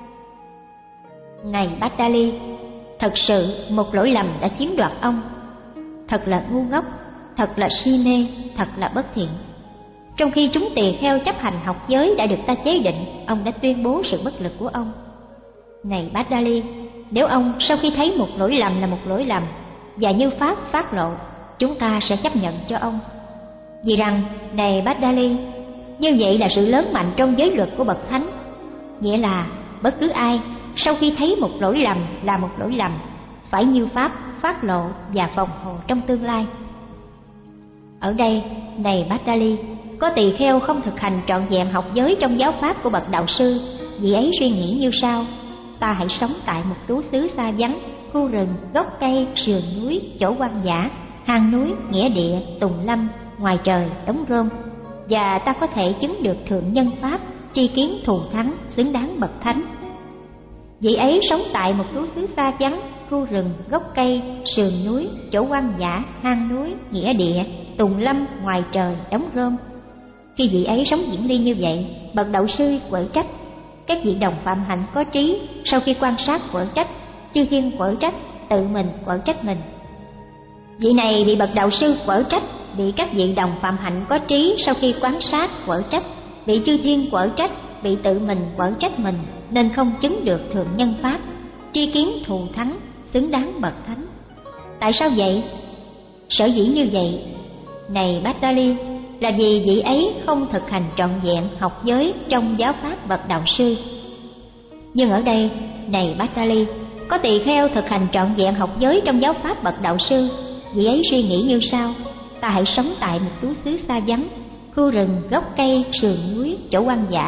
Này Bhaddali, thật sự một lỗi lầm đã chiếm đoạt ông, thật là ngu ngốc, thật là si mê, thật là bất thiện. Trong khi chúng tỳ kheo chấp hành học giới đã được ta chế định, ông đã tuyên bố sự bất lực của ông. Này Bhaddali, nếu ông sau khi thấy một lỗi lầm là một lỗi lầm và như pháp phát lộ, chúng ta sẽ chấp nhận cho ông. Vì rằng, này Bhaddali, như vậy là sự lớn mạnh trong giới luật của bậc thánh. Nghĩa là bất cứ ai sau khi thấy một lỗi lầm là một lỗi lầm phải như pháp phát lộ và phòng hộ trong tương lai. Ở đây, này Bhaddali, có tỳ kheo không thực hành trọn vẹn học giới trong giáo pháp của bậc đạo sư. Vị ấy suy nghĩ như sau. Ta hãy sống tại một trú xứ xa vắng, khu rừng, gốc cây, sườn núi, chỗ hoang dã, hang núi, nghĩa địa, tùng lâm, ngoài trời, đống rơm, và ta có thể chứng được thượng nhân pháp, tri kiến thù thắng, xứng đáng bậc thánh. Vị ấy sống tại một trú xứ xa vắng, khu rừng, gốc cây, sườn núi, chỗ hoang dã, hang núi, nghĩa địa, tùng lâm, ngoài trời, đống rơm. Khi vị ấy sống diễn ly như vậy, bậc đạo sư quở trách. Các vị đồng phạm hạnh có trí sau khi quan sát quở trách, chư thiên quở trách, tự mình quở trách mình. Vị này bị bậc đạo sư quở trách, bị các vị đồng phạm hạnh có trí sau khi quan sát quở trách, bị chư thiên quở trách, bị tự mình quở trách mình, nên không chứng được thượng nhân pháp, tri kiến thù thắng, xứng đáng bậc thánh. Tại sao vậy? Sở dĩ như vậy, này Bhaddali, là vì vị ấy không thực hành trọn vẹn học giới trong giáo pháp bậc đạo sư. Nhưng ở đây, này Bhaddali, có tỳ kheo thực hành trọn vẹn học giới trong giáo pháp bậc đạo sư. Vị ấy suy nghĩ như sau. Ta hãy sống tại một trú xứ xa vắng, khu rừng, gốc cây, sườn núi, chỗ hoang dã,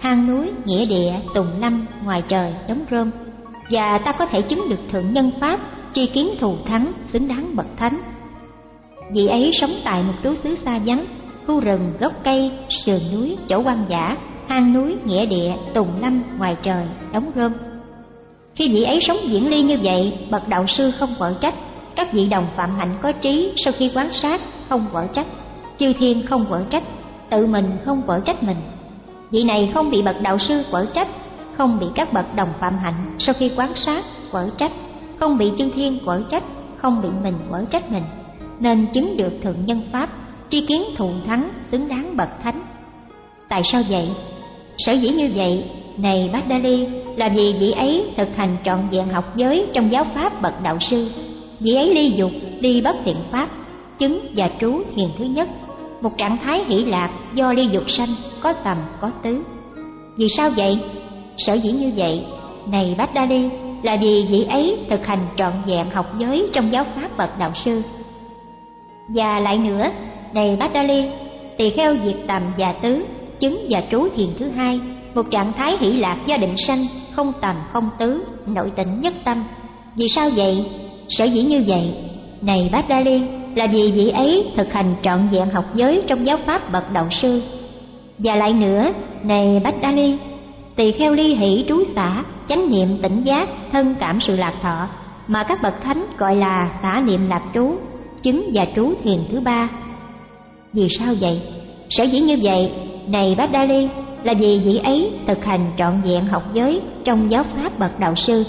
hang núi, nghĩa địa, tùng lâm, ngoài trời, đống rơm. Và ta có thể chứng được thượng nhân pháp, tri kiến thù thắng, xứng đáng bậc thánh. Vị ấy sống tại một trú xứ xa vắng, khu rừng, gốc cây, sườn núi, chỗ hoang dã, hang núi, nghĩa địa, tùng lâm, ngoài trời, đống rơm. Khi vị ấy sống viễn ly như vậy, bậc đạo sư không quở trách. Các vị đồng phạm hạnh có trí sau khi quán sát không quở trách. Chư thiên không quở trách, tự mình không quở trách mình. Vị này không bị bậc đạo sư quở trách, không bị các bậc đồng phạm hạnh sau khi quán sát quở trách, không bị chư thiên quở trách, không bị mình quở trách mình, nên chứng được thượng nhân pháp, tri kiến thù thắng, xứng đáng bậc thánh. Tại sao vậy? Sở dĩ như vậy, này Bát Đa Ly, là vì vị ấy thực hành trọn vẹn học giới trong giáo pháp bậc đạo sư. Vị ấy ly dục, ly bất thiện pháp, chứng và trú thiền thứ nhất, một trạng thái hỷ lạc do ly dục sanh, có tầm có tứ. Vì sao vậy? Sở dĩ như vậy, này Bát Đa Ly, là vì vị ấy thực hành trọn vẹn học giới trong giáo pháp bậc đạo sư. Và lại nữa, này Bát Đa Ly, tỳ kheo diệt tầm và tứ, chứng và trú thiền thứ hai, một trạng thái hỷ lạc do định sanh, không tầm không tứ, nội tĩnh nhất tâm. Vì sao vậy? Sở dĩ như vậy, này Bát Đa Ly, là vì vị ấy thực hành trọn vẹn học giới trong giáo pháp bậc đạo sư. Và lại nữa, này Bát Đa Ly, tỳ kheo ly hỷ trú xả, chánh niệm tỉnh giác, thân cảm sự lạc thọ, mà các bậc thánh gọi là xả niệm lạc trú, chứng và trú thiền thứ ba. Vì sao vậy? Sở dĩ như vậy, này Bát Đa Ly, là vì vị ấy thực hành trọn vẹn học giới trong giáo pháp bậc đạo sư.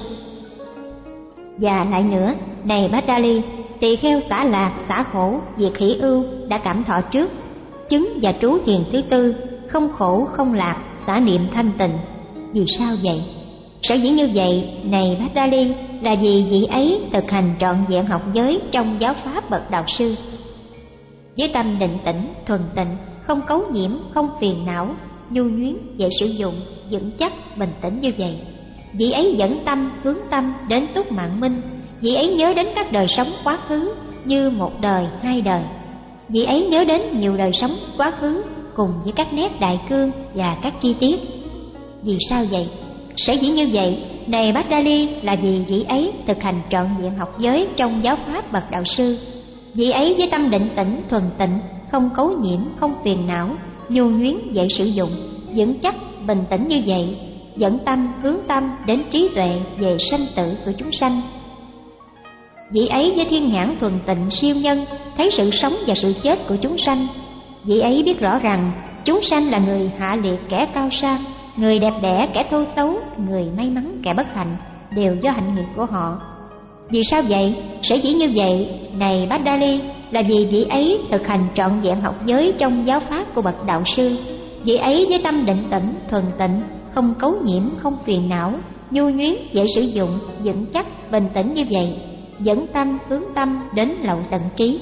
Và lại nữa, này Bát Đa Ly, tỳ kheo xả lạc, xả khổ, diệt hỷ ưu đã cảm thọ trước, chứng và trú thiền thứ tư, không khổ không lạc, xả niệm thanh tịnh. Vì sao vậy? Sở dĩ như vậy, này Bát Đa Ly, là vì vị ấy thực hành trọn vẹn học giới trong giáo pháp bậc đạo sư. Với tâm định tĩnh, thuần tịnh, không cấu nhiễm, không phiền não, nhu nhuyến, dễ sử dụng, vững chắc, bình tĩnh như vậy, vị ấy dẫn tâm, hướng tâm đến túc mạng minh. Vị ấy nhớ đến các đời sống quá khứ như một đời, hai đời. Vị ấy nhớ đến nhiều đời sống quá khứ cùng với các nét đại cương và các chi tiết. Vì sao vậy? Sở dĩ như vậy, này Bát Đa Ly, là vì vị ấy thực hành trọn vẹn học giới trong giáo pháp bậc đạo sư. Vị ấy với tâm định tĩnh, thuần tịnh, không cấu nhiễm, không phiền não, nhu nhuyến, dễ sử dụng, vững chắc, bình tĩnh như vậy, dẫn tâm, hướng tâm đến trí tuệ về sanh tử của chúng sanh. Vị ấy với thiên nhãn thuần tịnh siêu nhân, thấy sự sống và sự chết của chúng sanh. Vị ấy biết rõ rằng chúng sanh là người hạ liệt kẻ cao sang, người đẹp đẽ kẻ thô xấu, người may mắn kẻ bất hạnh, đều do hạnh nghiệp của họ. Vì sao vậy? Sở dĩ như vậy, này Bát Đa Ly, là vì vị ấy thực hành trọn vẹn học giới trong giáo pháp của bậc đạo sư. Vị ấy với tâm định tĩnh, thuần tịnh, không cấu nhiễm, không phiền não, nhu nhuyến, dễ sử dụng, vững chắc, bình tĩnh như vậy, dẫn tâm, hướng tâm đến lậu tận trí.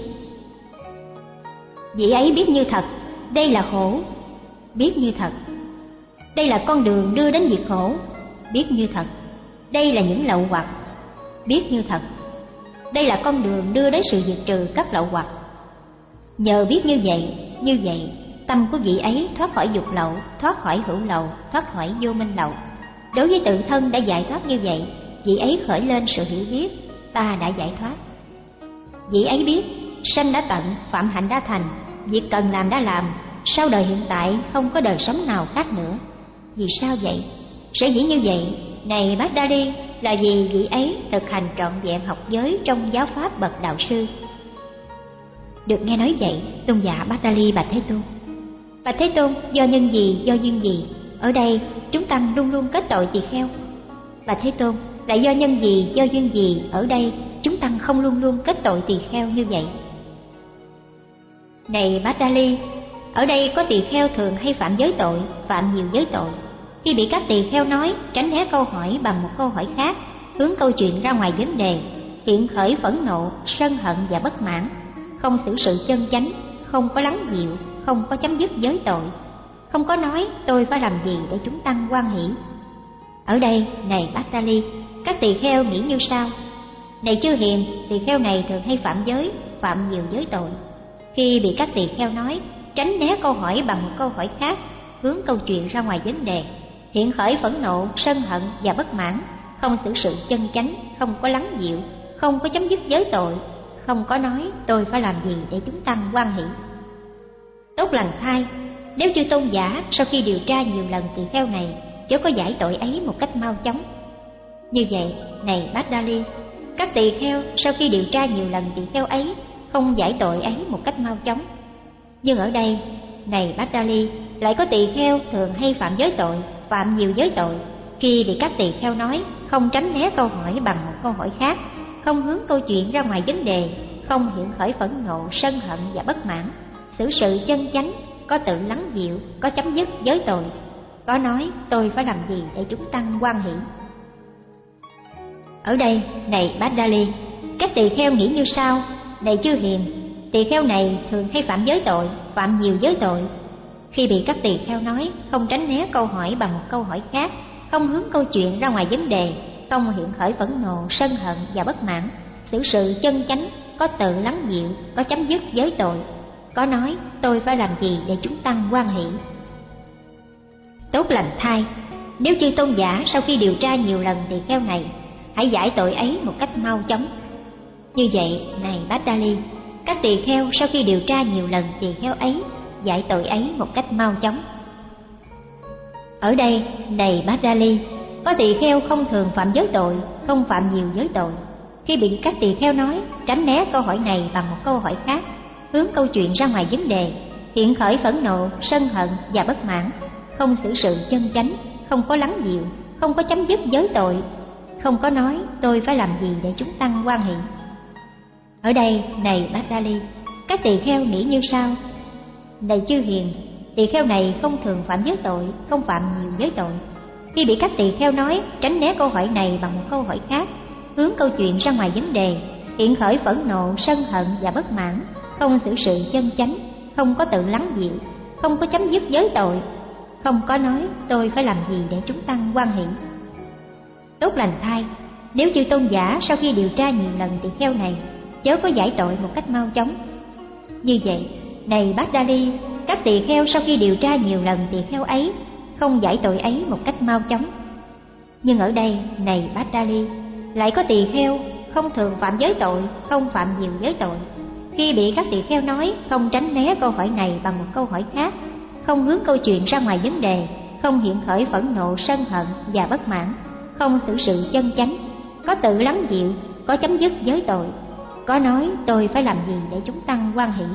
Vị ấy biết như thật, đây là khổ, biết như thật, đây là con đường đưa đến diệt khổ, biết như thật, đây là những lậu hoặc, biết như thật, đây là con đường đưa đến sự diệt trừ các lậu hoặc. Nhờ biết như vậy, như vậy, tâm của vị ấy thoát khỏi dục lậu, thoát khỏi hữu lậu, thoát khỏi vô minh lậu. Đối với tự thân đã giải thoát như vậy, vị ấy khởi lên sự hiểu biết, ta đã giải thoát. Vị ấy biết, sanh đã tận, phạm hạnh đã thành, việc cần làm đã làm, sau đời hiện tại không có đời sống nào khác nữa. Vì sao vậy? Sở dĩ như vậy, này Bát Đa Ly, là vì vị ấy thực hành trọn vẹn học giới trong giáo pháp bậc đạo sư. Được nghe nói vậy, tôn giả Bát Đa Ly bạch Thế Tôn: Bạch Thế Tôn, do nhân gì, do duyên gì, ở đây chúng tăng luôn luôn kết tội tỳ kheo? Bạch Thế Tôn, lại do nhân gì, do duyên gì, ở đây chúng tăng không luôn luôn kết tội tỳ kheo như vậy? Này Bát Đa Ly, ở đây có tỳ kheo thường hay phạm giới tội, phạm nhiều giới tội. Khi bị các tỳ kheo nói, tránh né câu hỏi bằng một câu hỏi khác, hướng câu chuyện ra ngoài vấn đề, hiện khởi phẫn nộ, sân hận và bất mãn, không xử sự chân chánh, không có lắng dịu, không có chấm dứt giới tội, không có nói tôi phải làm gì để chúng tăng hoan hỷ. Ở đây, này Bát Đa Ly, các tỳ kheo nghĩ như sau: này chư hiền, tỳ kheo này thường hay phạm giới, phạm nhiều giới tội. Khi bị các tỳ kheo nói, tránh né câu hỏi bằng một câu hỏi khác, hướng câu chuyện ra ngoài vấn đề, hiện khởi phẫn nộ, sân hận và bất mãn, không xử sự chân chánh, không có lắng dịu, không có chấm dứt giới tội, không có nói tôi phải làm gì để chúng tăng hoan hỷ. Tốt lành thay, nếu chư tôn giả sau khi điều tra nhiều lần tỳ kheo này chớ có giải tội ấy một cách mau chóng. Như vậy, này Bát Đa Ly, các tỳ kheo sau khi điều tra nhiều lần tỳ kheo ấy không giải tội ấy một cách mau chóng. Nhưng ở đây, này Bát Đa Ly, lại có tỳ kheo thường hay phạm giới tội, phạm nhiều giới tội. Khi bị các tỳ kheo nói, không tránh né câu hỏi bằng một câu hỏi khác, không hướng câu chuyện ra ngoài vấn đề, không hiện khởi phẫn nộ, sân hận và bất mãn, xử sự chân chánh, có tự lắng dịu, có chấm dứt giới tội, có nói tôi phải làm gì để chúng tăng hoan hỷ. Ở đây, này Bát Đa Ly, các tỳ kheo nghĩ như sau: này chư hiền, tỳ kheo này thường hay phạm giới tội, phạm nhiều giới tội. Khi bị các tỳ kheo nói, không tránh né câu hỏi bằng một câu hỏi khác, không hướng câu chuyện ra ngoài vấn đề, không hiện khởi phẫn nộ, sân hận và bất mãn, xử sự chân chánh, có tự lắng dịu, có chấm dứt giới tội, có nói tôi phải làm gì để chúng tăng hoan hỷ. Tốt lành thay, nếu chư tôn giả sau khi điều tra nhiều lần tỳ kheo này, hãy giải tội ấy một cách mau chóng. Như vậy, này Bát Đa Ly, các tỳ kheo sau khi điều tra nhiều lần tỳ kheo ấy, giải tội ấy một cách mau chóng. Ở đây, này Bát Đa Ly, có tỳ kheo không thường phạm giới tội, không phạm nhiều giới tội. Khi bị các tỳ kheo nói, tránh né câu hỏi này bằng một câu hỏi khác, hướng câu chuyện ra ngoài vấn đề, hiện khởi phẫn nộ, sân hận và bất mãn, không xử sự chân chánh, không có lắng dịu, không có chấm dứt giới tội, không có nói tôi phải làm gì để chúng tăng hoan hỷ. Ở đây, này Bát Đa Ly, các tỳ kheo nghĩ như sau: này chư hiền, tỳ kheo này không thường phạm giới tội, không phạm nhiều giới tội. Khi bị các tỳ kheo nói, tránh né câu hỏi này bằng một câu hỏi khác, hướng câu chuyện ra ngoài vấn đề, hiện khởi phẫn nộ, sân hận và bất mãn, không xử sự chân chánh, không có tự lắng dịu, không có chấm dứt giới tội, không có nói tôi phải làm gì để chúng tăng hoan hỷ. Tốt lành thay, nếu chư tôn giả sau khi điều tra nhiều lần tỳ kheo này, chớ có giải tội một cách mau chóng. Như vậy, này Bát Đa Ly, các tỳ kheo sau khi điều tra nhiều lần tỳ kheo ấy, không giải tội ấy một cách mau chóng. Nhưng ở đây, này Bát Đa Ly, lại có tỳ kheo không thường phạm giới tội, không phạm nhiều giới tội. Khi bị các tỳ kheo nói, không tránh né câu hỏi này bằng một câu hỏi khác, không hướng câu chuyện ra ngoài vấn đề, không hiện khởi phẫn nộ, sân hận và bất mãn, không xử sự chân chánh, có tự lắng dịu, có chấm dứt giới tội, có nói tôi phải làm gì để chúng tăng hoan hỷ.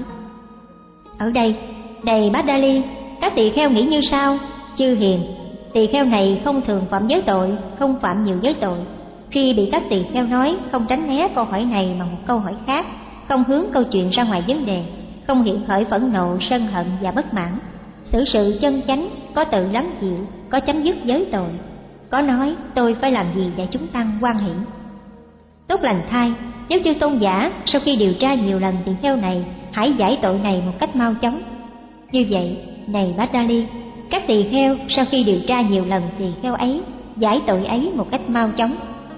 Ở đây, này Bát Đa Ly, các tỳ kheo nghĩ như sau: chư hiền, tỳ kheo này không thường phạm giới tội, không phạm nhiều giới tội. Khi bị các tỳ kheo nói, không tránh né câu hỏi này bằng một câu hỏi khác, không hướng câu chuyện ra ngoài vấn đề, không hiện khởi phẫn nộ, sân hận và bất mãn, xử sự chân chánh, có tự lắng dịu, có chấm dứt giới tội, có nói tôi phải làm gì để chúng tăng hoan hỷ. Tốt lành thay, nếu chư tôn giả sau khi điều tra nhiều lần tỳ kheo này, hãy giải tội này một cách mau chóng. Như vậy, này Bát Đa Ly, các tỳ kheo sau khi điều tra nhiều lần tỳ kheo ấy, giải tội ấy một cách mau chóng.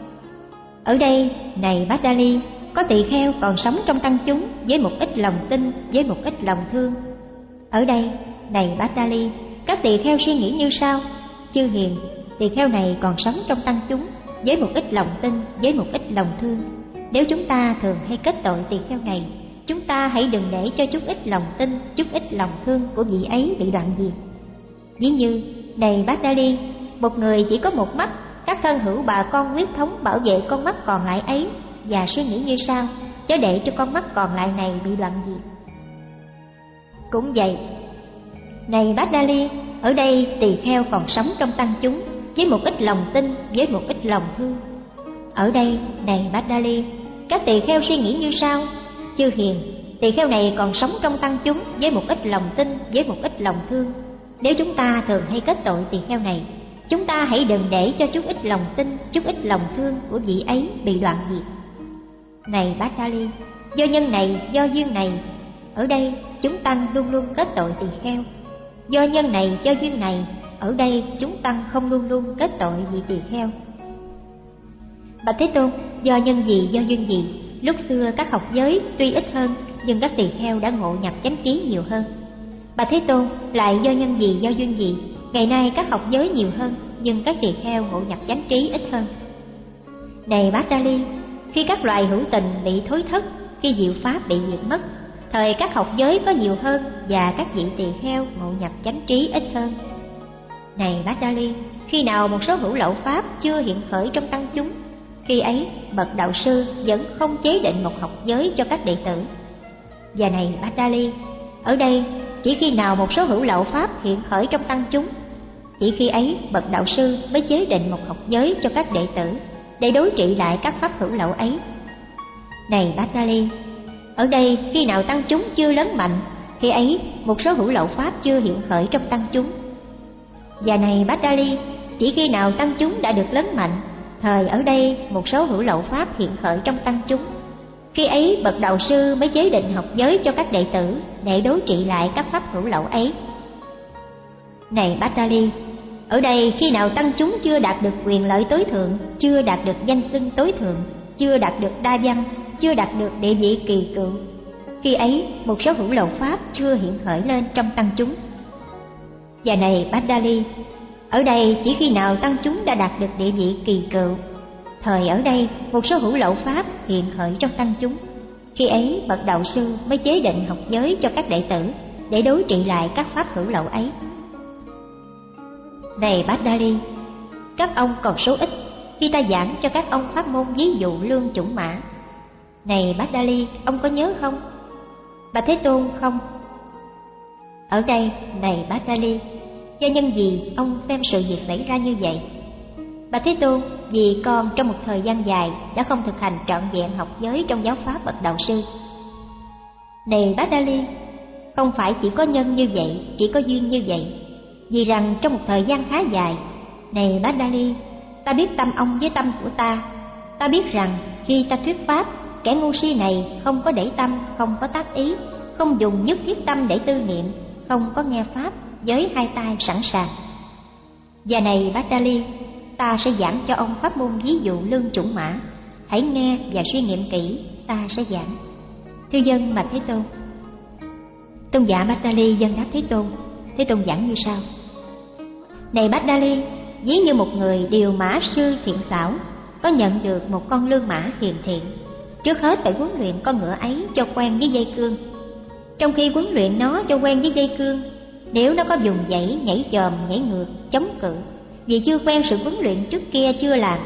Ở đây, này Bát Đa Ly, có tỳ kheo còn sống trong tăng chúng với một ít lòng tin, với một ít lòng thương. Ở đây, này Bát Đa Ly, các tỳ kheo suy nghĩ như sau: chư hiền, tỳ kheo này còn sống trong tăng chúng với một ít lòng tin, với một ít lòng thương. Nếu chúng ta thường hay kết tội tỳ kheo này, chúng ta hãy đừng để cho chút ít lòng tin, chút ít lòng thương của vị ấy bị đoạn diệt. Ví như, này Bát Đa Ly, một người chỉ có một mắt, các thân hữu bà con huyết thống bảo vệ con mắt còn lại ấy, và suy nghĩ như sau: chớ để cho con mắt còn lại này bị đoạn diệt. Cũng vậy, này Bát Đa Ly, ở đây tỳ kheo còn sống trong tăng chúng với một ít lòng tin, với một ít lòng thương. Ở đây, này Bát Đa Ly, các tỳ kheo suy nghĩ như sau: chư hiền, tỳ kheo này còn sống trong tăng chúng với một ít lòng tin, với một ít lòng thương. Nếu chúng ta thường hay kết tội tỳ kheo này, chúng ta hãy đừng để cho chút ít lòng tin, chút ít lòng thương của vị ấy bị đoạn diệt. Này Bát Đa Ly, do nhân này, do duyên này, ở đây chúng tăng luôn luôn kết tội tỳ kheo. Do nhân này, do duyên này, ở đây chúng tăng không luôn luôn kết tội vị tỳ kheo. Bạch Thế Tôn, do nhân gì, do duyên gì, lúc xưa các học giới tuy ít hơn, nhưng các tỳ kheo đã ngộ nhập chánh trí nhiều hơn. Bà Thế Tôn, lại do nhân gì, do duyên gì, ngày nay các học giới nhiều hơn, nhưng các tỳ kheo ngộ nhập chánh trí ít hơn? Này Bát Đa Ly, khi các loài hữu tình bị thối thất, khi diệu pháp bị diệt mất, thời các học giới có nhiều hơn và các vị tỳ kheo ngộ nhập chánh trí ít hơn. Này Bát Đa Ly, khi nào một số hữu lậu pháp chưa hiện khởi trong tăng chúng, khi ấy bậc đạo sư vẫn không chế định một học giới cho các đệ tử. Và này Bát Đa Ly, ở đây chỉ khi nào một số hữu lậu pháp hiện khởi trong tăng chúng, chỉ khi ấy bậc đạo sư mới chế định một học giới cho các đệ tử để đối trị lại các pháp hữu lậu ấy. Này Bát Đa Ly, ở đây khi nào tăng chúng chưa lớn mạnh, khi ấy một số hữu lậu pháp chưa hiện khởi trong tăng chúng. Và này Bát Đa Ly, chỉ khi nào tăng chúng đã được lớn mạnh, thời ở đây một số hữu lậu pháp hiện khởi trong tăng chúng, khi ấy bậc đạo sư mới chế định học giới cho các đệ tử để đối trị lại các pháp hữu lậu ấy. Này Bát Đa Ly, ở đây khi nào tăng chúng chưa đạt được quyền lợi tối thượng, chưa đạt được danh xưng tối thượng, chưa đạt được đa văn, chưa đạt được địa vị kỳ cựu, khi ấy một số hữu lậu pháp chưa hiện khởi lên trong tăng chúng. Và này Bát Đa Ly, ở đây chỉ khi nào tăng chúng đã đạt được địa vị kỳ cựu, thời ở đây một số hữu lậu pháp hiện khởi trong tăng chúng, khi ấy bậc đạo sư mới chế định học giới cho các đệ tử để đối trị lại các pháp hữu lậu ấy. Này Bát Đa Ly, các ông còn số ít khi ta giảng cho các ông pháp môn ví dụ lương chủng mã. Này Bát Đa Ly, ông có nhớ không? Bà Thế Tôn, không. Ở đây, này Bát Đa Ly, do nhân gì ông xem sự việc xảy ra như vậy? Bà Thế Tôn, vì con trong một thời gian dài đã không thực hành trọn vẹn học giới trong giáo pháp bậc đạo sư. Này Bát Đa Ly, không phải chỉ có nhân như vậy, chỉ có duyên như vậy, vì rằng trong một thời gian khá dài. Này Bát Đa Ly, ta biết tâm ông với tâm của ta. Ta biết rằng khi ta thuyết pháp, kẻ ngu si này không có để tâm, không có tác ý, không dùng nhất thiết tâm để tư niệm, không có nghe pháp với hai tai sẵn sàng. Và này Bát Đa Ly, ta sẽ giảng cho ông pháp môn ví dụ lương chủng mã. Hãy nghe và suy nghiệm kỹ, ta sẽ giảng. Thưa dân bạch Thế Tôn. Tôn giả Bát Đa Ly dân đáp Thế Tôn. Thế Tôn giảng như sau: Này Bát Đa Ly, ví như một người điều mã sư thiện xảo có nhận được một con lương mã hiền thiện, trước hết phải huấn luyện con ngựa ấy cho quen với dây cương. Trong khi huấn luyện nó cho quen với dây cương, nếu nó có dùng dãy, nhảy chồm, nhảy ngược, chống cự, vì chưa quen sự huấn luyện trước kia chưa làm,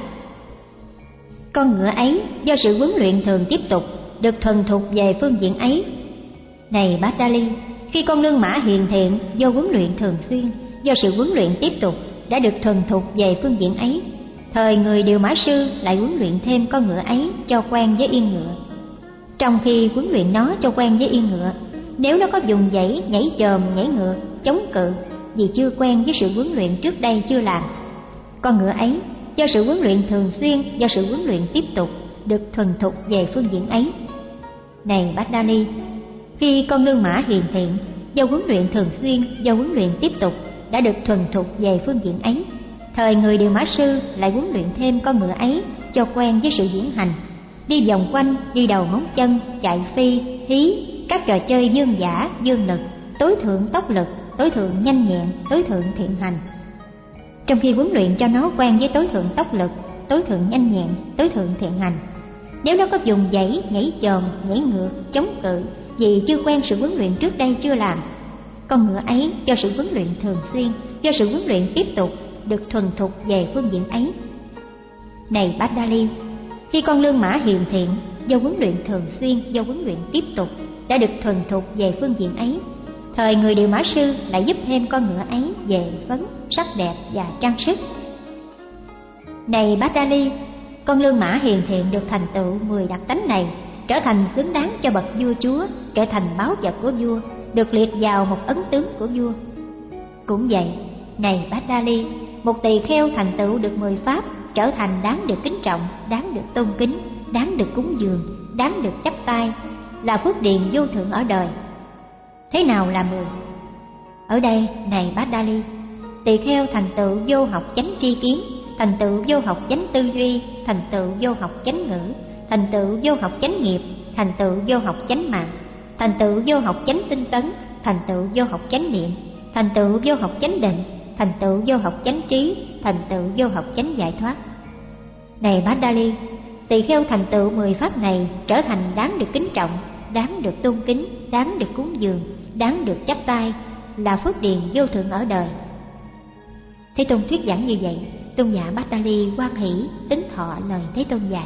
con ngựa ấy do sự huấn luyện thường tiếp tục được thuần thục về phương diện ấy. Này Bát Đa Ly, khi con lương mã hiền thiện do huấn luyện thường xuyên, do sự huấn luyện tiếp tục đã được thuần thục về phương diện ấy, thời người điều mã sư lại huấn luyện thêm con ngựa ấy cho quen với yên ngựa. Trong khi huấn luyện nó cho quen với yên ngựa, nếu nó có dùng dãy, nhảy chồm, nhảy ngược, chống cự, vì chưa quen với sự huấn luyện trước đây chưa làm, con ngựa ấy do sự huấn luyện thường xuyên, do sự huấn luyện tiếp tục được thuần thục về phương diện ấy. Này Bát Đa Ly, khi con lương mã hiền thiện do huấn luyện thường xuyên, do huấn luyện tiếp tục đã được thuần thục về phương diện ấy, thời người điều mã sư lại huấn luyện thêm con ngựa ấy cho quen với sự diễn hành, đi vòng quanh, đi đầu ngón chân, chạy phi, hí, các trò chơi dương giả, dương lực, tối thượng tốc lực, tối thượng nhanh nhẹn, tối thượng thiện hành. Trong khi huấn luyện cho nó quen với tối thượng tốc lực, tối thượng nhanh nhẹn, tối thượng thiện hành, nếu nó có dùng dãy, nhảy chồm, nhảy ngược, chống cự, vì chưa quen sự huấn luyện trước đây chưa làm, con ngựa ấy do sự huấn luyện thường xuyên, do sự huấn luyện tiếp tục được thuần thục về phương diện ấy. Này Bát Đa Ly, khi con lương mã hiền thiện do huấn luyện thường xuyên, do huấn luyện tiếp tục đã được thuần thục về phương diện ấy, thời người điều mã sư lại giúp thêm con ngựa ấy về phấn, sắc đẹp và trang sức. Này Bát Đa Ly, con lương mã hiền thiện được thành tựu mười đặc tánh này, trở thành xứng đáng cho bậc vua chúa, trở thành báu vật của vua, được liệt vào một ấn tướng của vua. Cũng vậy, này Bát Đa Ly, một tỳ kheo thành tựu được mười pháp, trở thành đáng được kính trọng, đáng được tôn kính, đáng được cúng dường, đáng được chắp tay, là phước điền vô thượng ở đời. Thế nào là mười? Ở đây, này Bát Đa Ly, tỳ kheo thành tựu vô học chánh tri kiến, thành tựu vô học chánh tư duy, thành tựu vô học chánh ngữ, thành tựu vô học chánh nghiệp, thành tựu vô học chánh mạng, thành tựu vô học chánh tinh tấn, thành tựu vô học chánh niệm, thành tựu vô học chánh định, thành tựu vô học chánh trí, thành tựu vô học chánh giải thoát. Này Mandali, tỳ kheo thành tựu mười pháp này trở thành đáng được kính trọng, đáng được tôn kính, đáng được cúng dường, đáng được chắp tay, là phước điền vô thượng ở đời. Thế Tôn thuyết giảng như vậy, tôn giả Mandali hoan hỷ tín thọ lời Thế Tôn dạy.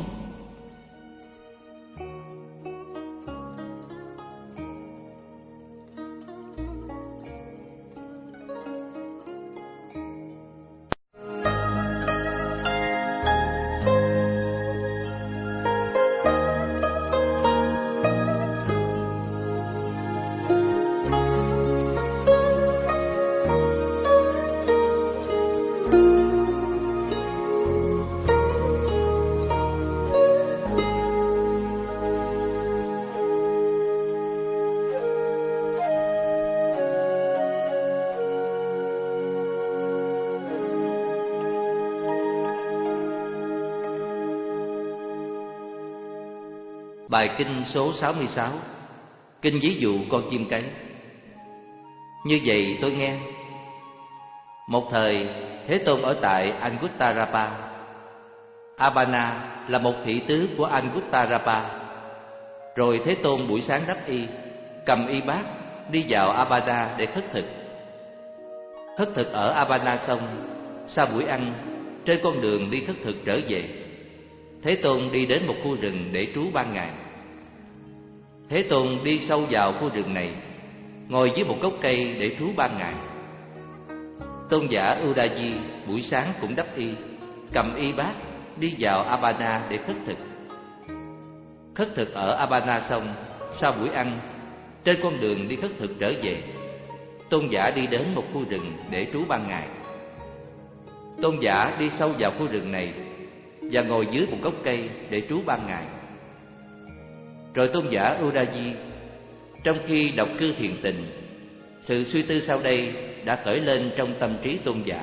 Bài kinh số sáu mươi sáu. Kinh ví dụ con chim cấy. Như vậy tôi nghe. Một thời Thế Tôn ở tại Anuttarapa. Abana là một thị tứ của Anuttarapa. Rồi Thế Tôn buổi sáng đắp y, cầm y bát đi vào Abana để khất thực. Khất thực ở Abana xong, sau buổi ăn, trên con đường đi khất thực trở về, Thế Tôn đi đến một khu rừng để trú ban ngày. Thế Tôn đi sâu vào khu rừng này, ngồi dưới một gốc cây để trú ban ngày. Tôn giả Udayi buổi sáng cũng đắp y, cầm y bát đi vào Abana để khất thực. Khất thực ở Abana xong, sau buổi ăn, trên con đường đi khất thực trở về, tôn giả đi đến một khu rừng để trú ban ngày. Tôn giả đi sâu vào khu rừng này và ngồi dưới một gốc cây để trú ban ngày. Rồi tôn giả Udayi, trong khi đọc cư thiền tịnh, sự suy tư sau đây đã khởi lên trong tâm trí tôn giả.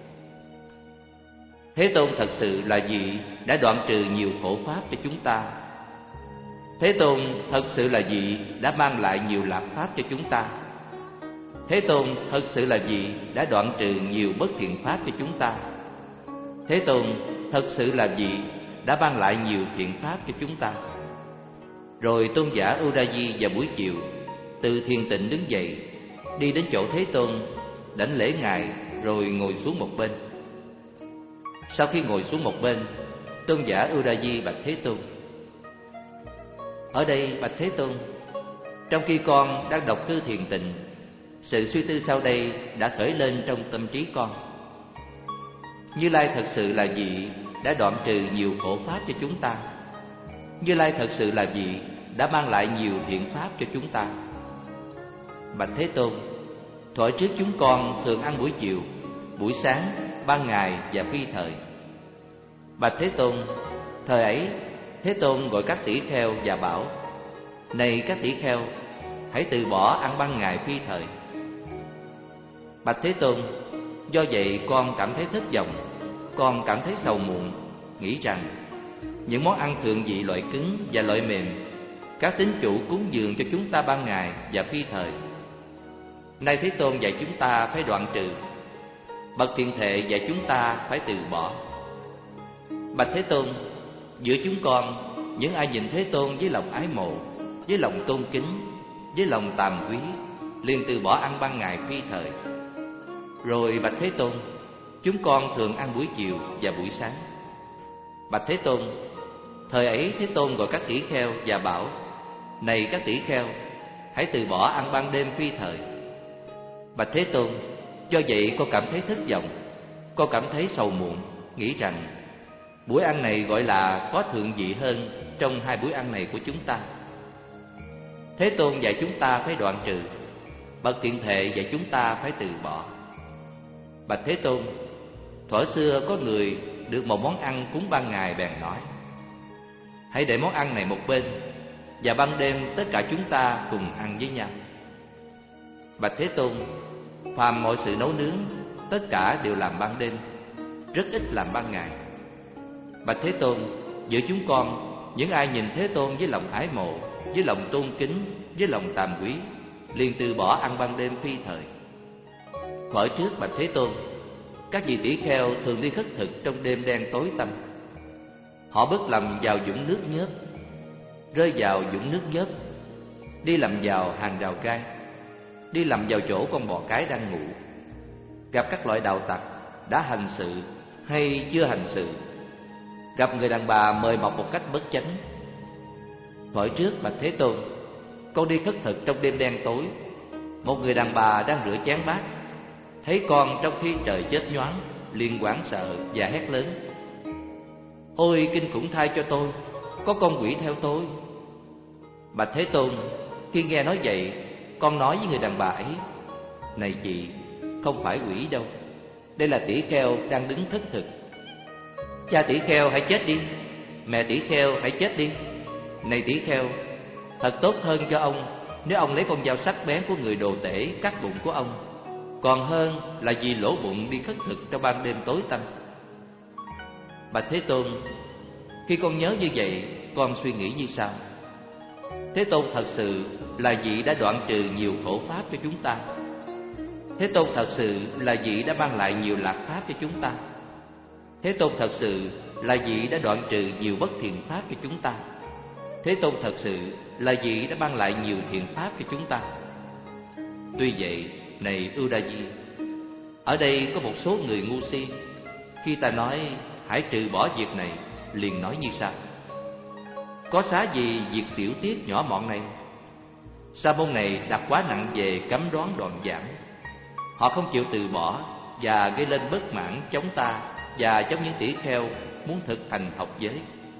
Thế Tôn thật sự là vị đã đoạn trừ nhiều khổ pháp cho chúng ta. Thế Tôn thật sự là vị đã mang lại nhiều lạc pháp cho chúng ta. Thế Tôn thật sự là vị đã đoạn trừ nhiều bất thiện pháp cho chúng ta. Thế Tôn thật sự là vị đã ban lại nhiều thiện pháp cho chúng ta. Rồi tôn giả Udayi vào buổi chiều từ thiền tịnh đứng dậy, đi đến chỗ Thế Tôn, đảnh lễ ngài rồi ngồi xuống một bên. Sau khi ngồi xuống một bên, tôn giả Udayi bạch Thế Tôn: Ở đây bạch Thế Tôn, trong khi con đang đọc cư thiền tịnh, sự suy tư sau đây đã khởi lên trong tâm trí con. Như Lai thật sự là vị đã đoạn trừ nhiều khổ pháp cho chúng ta. Như Lai thật sự là vị đã mang lại nhiều thiện pháp cho chúng ta. Bạch Thế Tôn, thuở trước chúng con thường ăn buổi chiều, buổi sáng, ban ngày và phi thời. Bạch Thế Tôn, thời ấy Thế Tôn gọi các tỷ kheo và bảo: Này các tỷ kheo, hãy từ bỏ ăn ban ngày phi thời. Bạch Thế Tôn, do vậy con cảm thấy thất vọng, con cảm thấy sầu muộn, nghĩ rằng những món ăn thượng vị loại cứng và loại mềm, các tín chủ cúng dường cho chúng ta ban ngày và phi thời, nay Thế Tôn dạy chúng ta phải đoạn trừ. Bậc thiện thệ dạy chúng ta phải từ bỏ. Bạch Thế Tôn, giữa chúng con, những ai nhìn Thế Tôn với lòng ái mộ, với lòng tôn kính, với lòng tàm quý, liền từ bỏ ăn ban ngày phi thời. Rồi bạch Thế Tôn, chúng con thường ăn buổi chiều và buổi sáng. Bạch Thế Tôn, thời ấy Thế Tôn gọi các tỷ kheo và bảo: Này các tỷ kheo, hãy từ bỏ ăn ban đêm phi thời. Bạch Thế Tôn, do vậy con cảm thấy thất vọng, con cảm thấy sầu muộn, nghĩ rằng buổi ăn này gọi là có thượng vị hơn trong hai buổi ăn này của chúng ta. Thế Tôn dạy chúng ta phải đoạn trừ, bậc thiện thệ dạy chúng ta phải từ bỏ. Bạch Thế Tôn, thuở xưa có người được một món ăn cúng ban ngày bèn nói: Hãy để món ăn này một bên, và ban đêm tất cả chúng ta cùng ăn với nhau. Bạch Thế Tôn, phàm mọi sự nấu nướng, tất cả đều làm ban đêm, rất ít làm ban ngày. Bạch Thế Tôn, giữa chúng con, những ai nhìn Thế Tôn với lòng ái mộ, với lòng tôn kính, với lòng tàm quý, liền từ bỏ ăn ban đêm phi thời. Thuở trước bạch Thế Tôn, các vị tỷ kheo thường đi khất thực trong đêm đen tối tăm. Họ bước lầm vào vũng nước nhớp, rơi vào vũng nước nhớp, đi lầm vào hàng rào gai, đi lầm vào chỗ con bò cái đang ngủ, gặp các loại đạo tặc đã hành sự hay chưa hành sự, gặp người đàn bà mời mọc một cách bất chánh. Thuở trước bạch Thế Tôn, con đi khất thực trong đêm đen tối, một người đàn bà đang rửa chén bát, thấy con trong khi trời chết nhoáng, liền hoảng sợ và hét lớn: Ôi kinh khủng thay cho tôi, có con quỷ theo tôi. Bạch Thế Tôn, khi nghe nói vậy, con nói với người đàn bà ấy: Này chị, không phải quỷ đâu, đây là tỷ kheo đang đứng khất thực. Cha tỷ kheo hãy chết đi, mẹ tỷ kheo hãy chết đi. Này tỷ kheo, thật tốt hơn cho ông nếu ông lấy con dao sắc bén của người đồ tể cắt bụng của ông, còn hơn là vì lỗ bụng đi khất thực trong ban đêm tối tăm. Bạch Thế Tôn, khi con nhớ như vậy, con suy nghĩ như sau: Thế Tôn thật sự là vị đã đoạn trừ nhiều khổ pháp cho chúng ta. Thế Tôn thật sự là vị đã mang lại nhiều lạc pháp cho chúng ta. Thế Tôn thật sự là vị đã đoạn trừ nhiều bất thiện pháp cho chúng ta. Thế Tôn thật sự là vị đã mang lại nhiều thiện pháp cho chúng ta. Tuy vậy, này Udayi, ở đây có một số người ngu si, khi ta nói hãy trừ bỏ việc này, liền nói như sau: Có xá gì việc tiểu tiết nhỏ mọn này? Sa môn này đặt quá nặng về cấm đoán đoạn giảm. Họ không chịu từ bỏ và gây lên bất mãn chống ta và chống những tỷ kheo muốn thực hành học giới.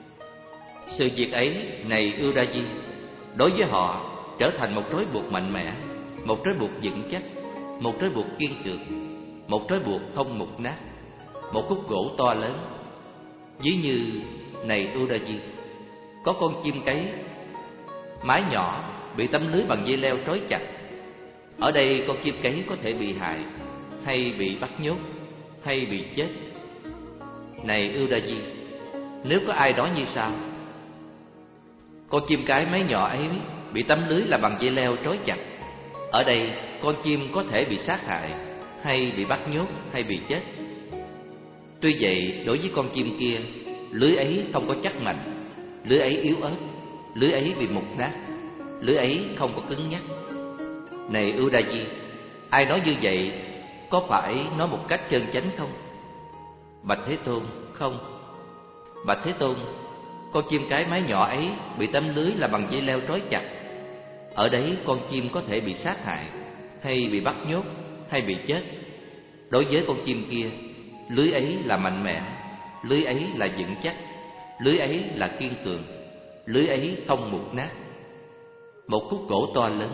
Sự việc ấy, này Udayi, đối với họ trở thành một trói buộc mạnh mẽ, một trói buộc vững chắc, một trói buộc kiên cường, một trói buộc không mục nát, một khúc gỗ to lớn. Ví như, này Udayi, có con chim cấy mái nhỏ bị tấm lưới bằng dây leo trói chặt. Ở đây con chim cấy có thể bị hại, hay bị bắt nhốt, hay bị chết. Này Udayi, nếu có ai nói như sau: Con chim cái mái nhỏ ấy bị tấm lưới là bằng dây leo trói chặt. Ở đây con chim có thể bị sát hại, hay bị bắt nhốt, hay bị chết. Tuy vậy, đối với con chim kia, lưới ấy không có chắc mạnh, lưới ấy yếu ớt, lưới ấy bị mục nát, lưới ấy không có cứng nhắc. Này Udayi, ai nói như vậy có phải nói một cách chân chánh không? Bạch Thế Tôn, không. Bạch Thế Tôn, con chim cái mái nhỏ ấy bị tấm lưới là bằng dây leo trói chặt. Ở đấy con chim có thể bị sát hại, hay bị bắt nhốt, hay bị chết. Đối với con chim kia, lưới ấy là mạnh mẽ, lưới ấy là vững chắc, lưới ấy là kiên cường, lưới ấy không mục nát. Một khúc gỗ to lớn.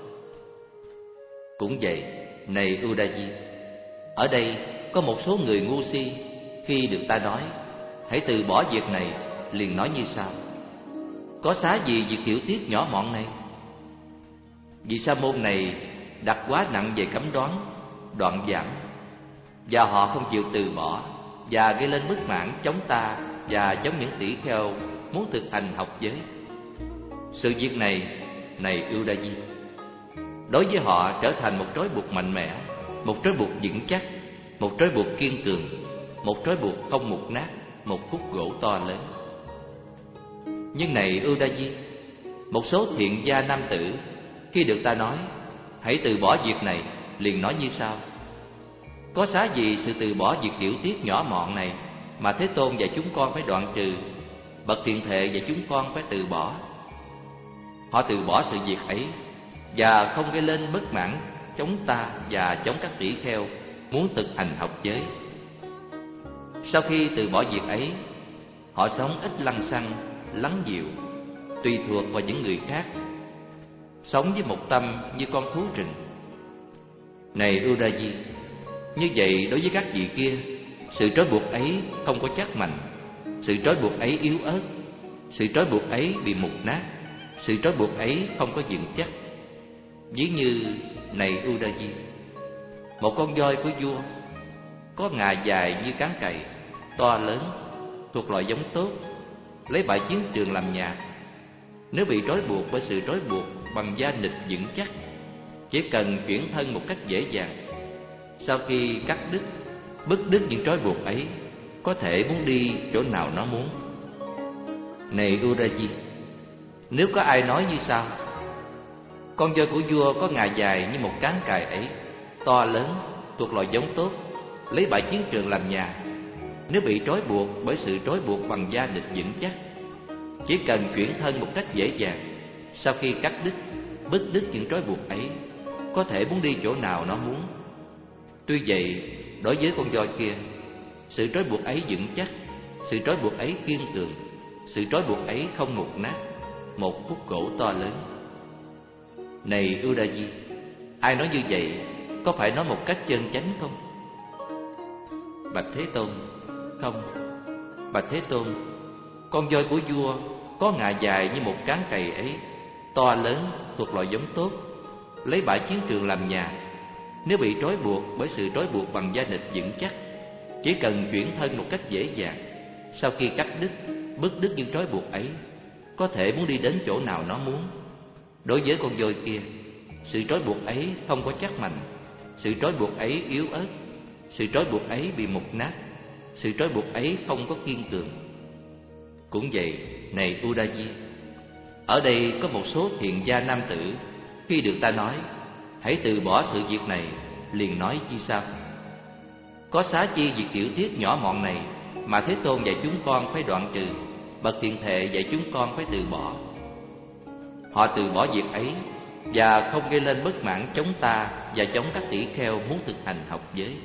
Cũng vậy, này Udayi, ở đây có một số người ngu si, khi được ta nói hãy từ bỏ việc này, liền nói như sau: Có xá gì việc tiểu tiết nhỏ mọn này? Vì sa môn này đặt quá nặng về cấm đoán, đoạn giảm, và họ không chịu từ bỏ và gây lên bất mãn chống ta và chống những tỷ kheo muốn thực hành học giới. Sự việc này, này Udayi, đối với họ trở thành một trói buộc mạnh mẽ, một trói buộc vững chắc, một trói buộc kiên cường, một trói buộc không mục nát, một khúc gỗ to lớn. Nhưng này Udayi, một số thiện gia nam tử, khi được ta nói hãy từ bỏ việc này, liền nói như sau: Có xá gì sự từ bỏ việc tiểu tiết nhỏ mọn này mà Thế Tôn và chúng con phải đoạn trừ, bậc thiện thệ và chúng con phải từ bỏ. Họ từ bỏ sự việc ấy và không gây lên bất mãn chống ta và chống các tỷ kheo muốn thực hành học giới. Sau khi từ bỏ việc ấy, họ sống ít lăng xăng, lắng dịu, tùy thuộc vào những người khác, sống với một tâm như con thú rừng. Này Udayi, như vậy đối với các vị kia, sự trói buộc ấy không có chắc mạnh, sự trói buộc ấy yếu ớt, sự trói buộc ấy bị mục nát, sự trói buộc ấy không có vững chắc. Ví như, này Udayi, một con voi của vua, có ngà dài như cán cày, to lớn, thuộc loại giống tốt, lấy bãi chiến trường làm nhà. Nếu bị trói buộc bởi sự trói buộc bằng da nịch vững chắc, chỉ cần chuyển thân một cách dễ dàng. Sau khi cắt đứt, bứt đứt những trói buộc ấy, có thể muốn đi chỗ nào nó muốn. Này Uraji, nếu có ai nói như sau: con voi của vua có ngà dài như một cán cài ấy, to lớn, thuộc loại giống tốt, lấy bãi chiến trường làm nhà. Nếu bị trói buộc bởi sự trói buộc bằng da địch vững chắc, chỉ cần chuyển thân một cách dễ dàng. Sau khi cắt đứt, bứt đứt những trói buộc ấy, có thể muốn đi chỗ nào nó muốn. Tuy vậy, đối với con voi kia, sự trói buộc ấy vững chắc, sự trói buộc ấy kiên cường, sự trói buộc ấy không mục nát, một khúc gỗ to lớn. Này Uraji, ai nói như vậy có phải nói một cách chân chánh không? Bạch Thế Tôn: Không. Bạch Thế Tôn, con voi của vua có ngà dài như một cán cày ấy, to lớn, thuộc loại giống tốt, lấy bãi chiến trường làm nhà. Nếu bị trói buộc bởi sự trói buộc bằng da địch vững chắc, chỉ cần chuyển thân một cách dễ dàng. Sau khi cắt đứt, bứt đứt những trói buộc ấy, có thể muốn đi đến chỗ nào nó muốn. Đối với con voi kia, sự trói buộc ấy không có chắc mạnh, sự trói buộc ấy yếu ớt, sự trói buộc ấy bị mục nát, sự trói buộc ấy không có kiên cường. Cũng vậy, này Udaji, ở đây có một số thiện gia nam tử, khi được ta nói hãy từ bỏ sự việc này, liền nói chi sao: có xá chi việc tiểu tiết nhỏ mọn này mà Thế Tôn dạy chúng con phải đoạn trừ, bậc thiện thệ dạy chúng con phải từ bỏ. Họ từ bỏ việc ấy và không gây lên bất mãn chống ta và chống các tỷ kheo muốn thực hành học giới.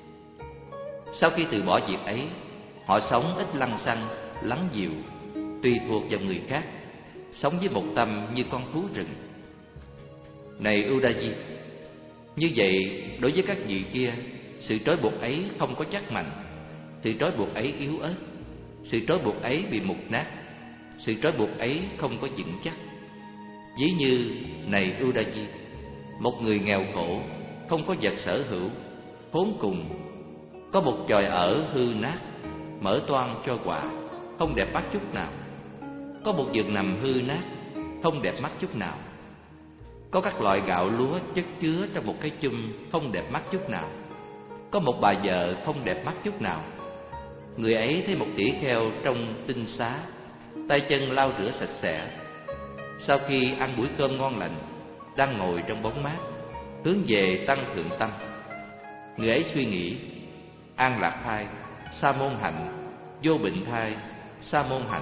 Sau khi từ bỏ việc ấy, họ sống ít lăng xăng, lắng dịu, tùy thuộc vào người khác, sống với một tâm như con thú rừng. Này Udaji, như vậy đối với các vị kia, sự trói buộc ấy không có chắc mạnh, sự trói buộc ấy yếu ớt, sự trói buộc ấy bị mục nát, sự trói buộc ấy không có vững chắc. Ví như, này Udaji, một người nghèo khổ, không có vật sở hữu, khốn cùng, có một chòi ở hư nát, mở toang cho quạ, không đẹp mắt chút nào. Có một giường nằm hư nát, không đẹp mắt chút nào. Có các loại gạo lúa chất chứa trong một cái chum, không đẹp mắt chút nào. Có một bà vợ không đẹp mắt chút nào. Người ấy thấy một tỷ kheo trong tinh xá, tay chân lau rửa sạch sẽ. Sau khi ăn bữa cơm ngon lành, đang ngồi trong bóng mát, hướng về tăng thượng tâm. Người ấy suy nghĩ: an lạc thai, sa môn hạnh, vô bệnh thai, sa môn hạnh.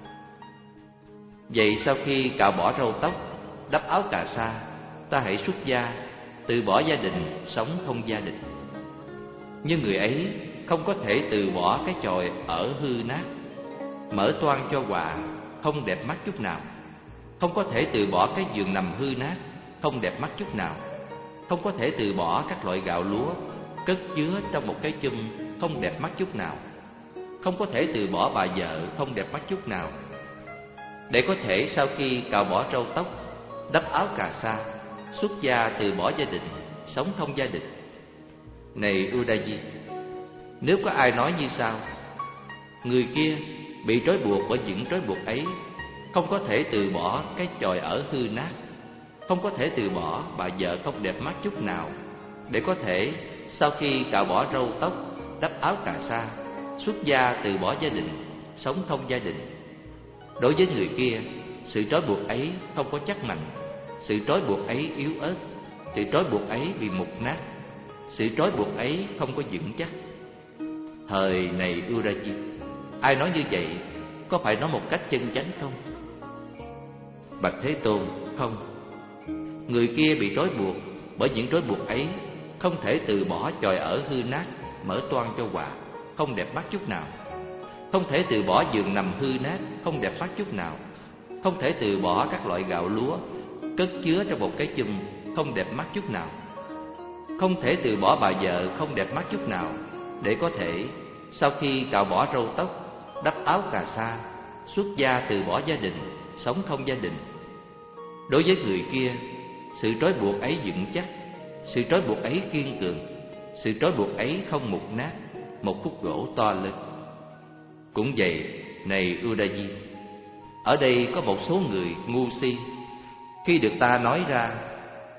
Vậy sau khi cạo bỏ râu tóc, đắp áo cà sa, ta hãy xuất gia, từ bỏ gia đình, sống không gia đình. Nhưng người ấy không có thể từ bỏ cái chòi ở hư nát, mở toang cho quạ, không đẹp mắt chút nào. Không có thể từ bỏ cái giường nằm hư nát, không đẹp mắt chút nào. Không có thể từ bỏ các loại gạo lúa cất chứa trong một cái chum, không đẹp mắt chút nào. Không có thể từ bỏ bà vợ, không đẹp mắt chút nào. Để có thể sau khi cạo bỏ râu tóc, đắp áo cà sa, xuất gia từ bỏ gia đình, sống không gia đình. Này Udaji, nếu có ai nói như sau: người kia bị trói buộc bởi những trói buộc ấy, không có thể từ bỏ cái chòi ở hư nát, không có thể từ bỏ bà vợ không đẹp mắt chút nào, để có thể sau khi cạo bỏ râu tóc, đắp áo cà sa, xuất gia từ bỏ gia đình, sống không gia đình. Đối với người kia, sự trói buộc ấy không có chắc mạnh, sự trói buộc ấy yếu ớt, sự trói buộc ấy bị mục nát, sự trói buộc ấy không có vững chắc. Thời này Uraji, ai nói như vậy có phải nói một cách chân chánh không? Bạch Thế Tôn: không. Người kia bị trói buộc bởi những trói buộc ấy, không thể từ bỏ chòi ở hư nát, mở toang cho quạ, không đẹp mắt chút nào. Không thể từ bỏ giường nằm hư nát, không đẹp mắt chút nào. Không thể từ bỏ các loại gạo lúa cất chứa trong một cái chum, không đẹp mắt chút nào. Không thể từ bỏ bà vợ không đẹp mắt chút nào, để có thể sau khi cạo bỏ râu tóc, đắp áo cà sa, xuất gia từ bỏ gia đình, sống không gia đình. Đối với người kia, sự trói buộc ấy vững chắc, sự trói buộc ấy kiên cường, sự trói buộc ấy không mục nát, một khúc gỗ to lớn. Cũng vậy, này Udaji, ở đây có một số người ngu si, khi được ta nói ra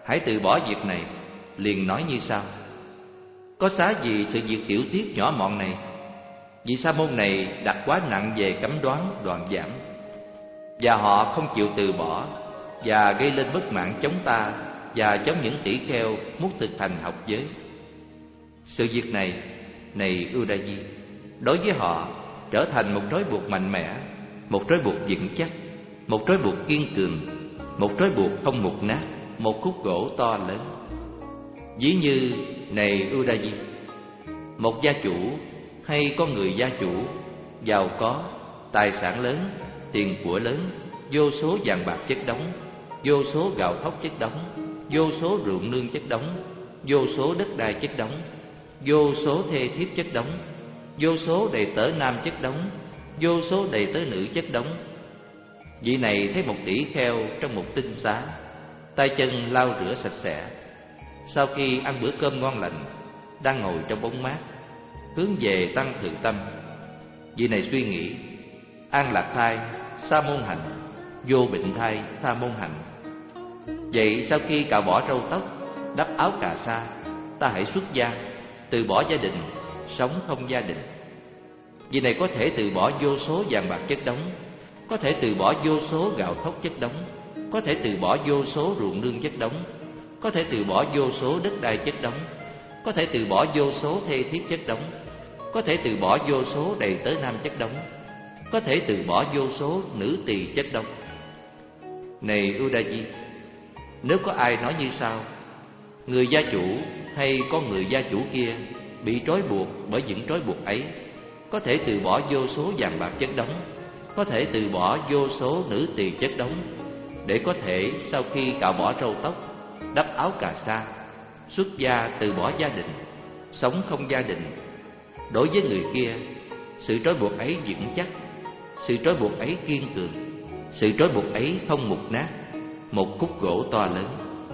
hãy từ bỏ việc này, liền nói như sau: có xá gì sự việc tiểu tiết nhỏ mọn này? Vì sa môn này đặt quá nặng về cấm đoán đoạn giảm, và họ không chịu từ bỏ, và gây lên bất mãn chống ta và chống những tỷ kheo muốn thực hành học giới. Sự việc này, này Udayi, đối với họ trở thành một trói buộc mạnh mẽ, một trói buộc vững chắc, một trói buộc kiên cường, một trói buộc không mục nát, một khúc gỗ to lớn. Ví như, này Udayi, một gia chủ hay con người gia chủ giàu có, tài sản lớn, tiền của lớn, vô số vàng bạc chất đống, vô số gạo thóc chất đống, vô số ruộng nương chất đống, vô số đất đai chất đống, vô số thê thiếp chất đống, vô số đầy tớ nam chất đống, vô số đầy tớ nữ chất đống. Vị này thấy một tỷ kheo trong một tinh xá, tay chân lau rửa sạch sẽ, sau khi ăn bữa cơm ngon lành, đang ngồi trong bóng mát, hướng về tăng thượng tâm. Vị này suy nghĩ: an lạc thai, sa môn hạnh; vô bệnh thai, sa môn hạnh. Vậy sau khi cạo bỏ râu tóc, đắp áo cà sa, ta hãy xuất gia, từ bỏ gia đình, sống không gia đình. Vị này có thể từ bỏ vô số vàng bạc chất đống, có thể từ bỏ vô số gạo thóc chất đống, có thể từ bỏ vô số ruộng nương chất đống, có thể từ bỏ vô số đất đai chất đống, có thể từ bỏ vô số thê thiếp chất đống, có thể từ bỏ vô số đầy tớ nam chất đống, có thể từ bỏ vô số nữ tỳ chất đống. Này Udayi, nếu có ai nói như sau: người gia chủ hay con người gia chủ kia bị trói buộc bởi những trói buộc ấy, có thể từ bỏ vô số vàng bạc chất đống, có thể từ bỏ vô số nữ tỳ chất đống, để có thể sau khi cạo bỏ râu tóc, đắp áo cà sa, xuất gia từ bỏ gia đình, sống không gia đình. Đối với người kia, sự trói buộc ấy vững chắc, sự trói buộc ấy kiên cường, sự trói buộc ấy không mục nát, một khúc gỗ to lớn.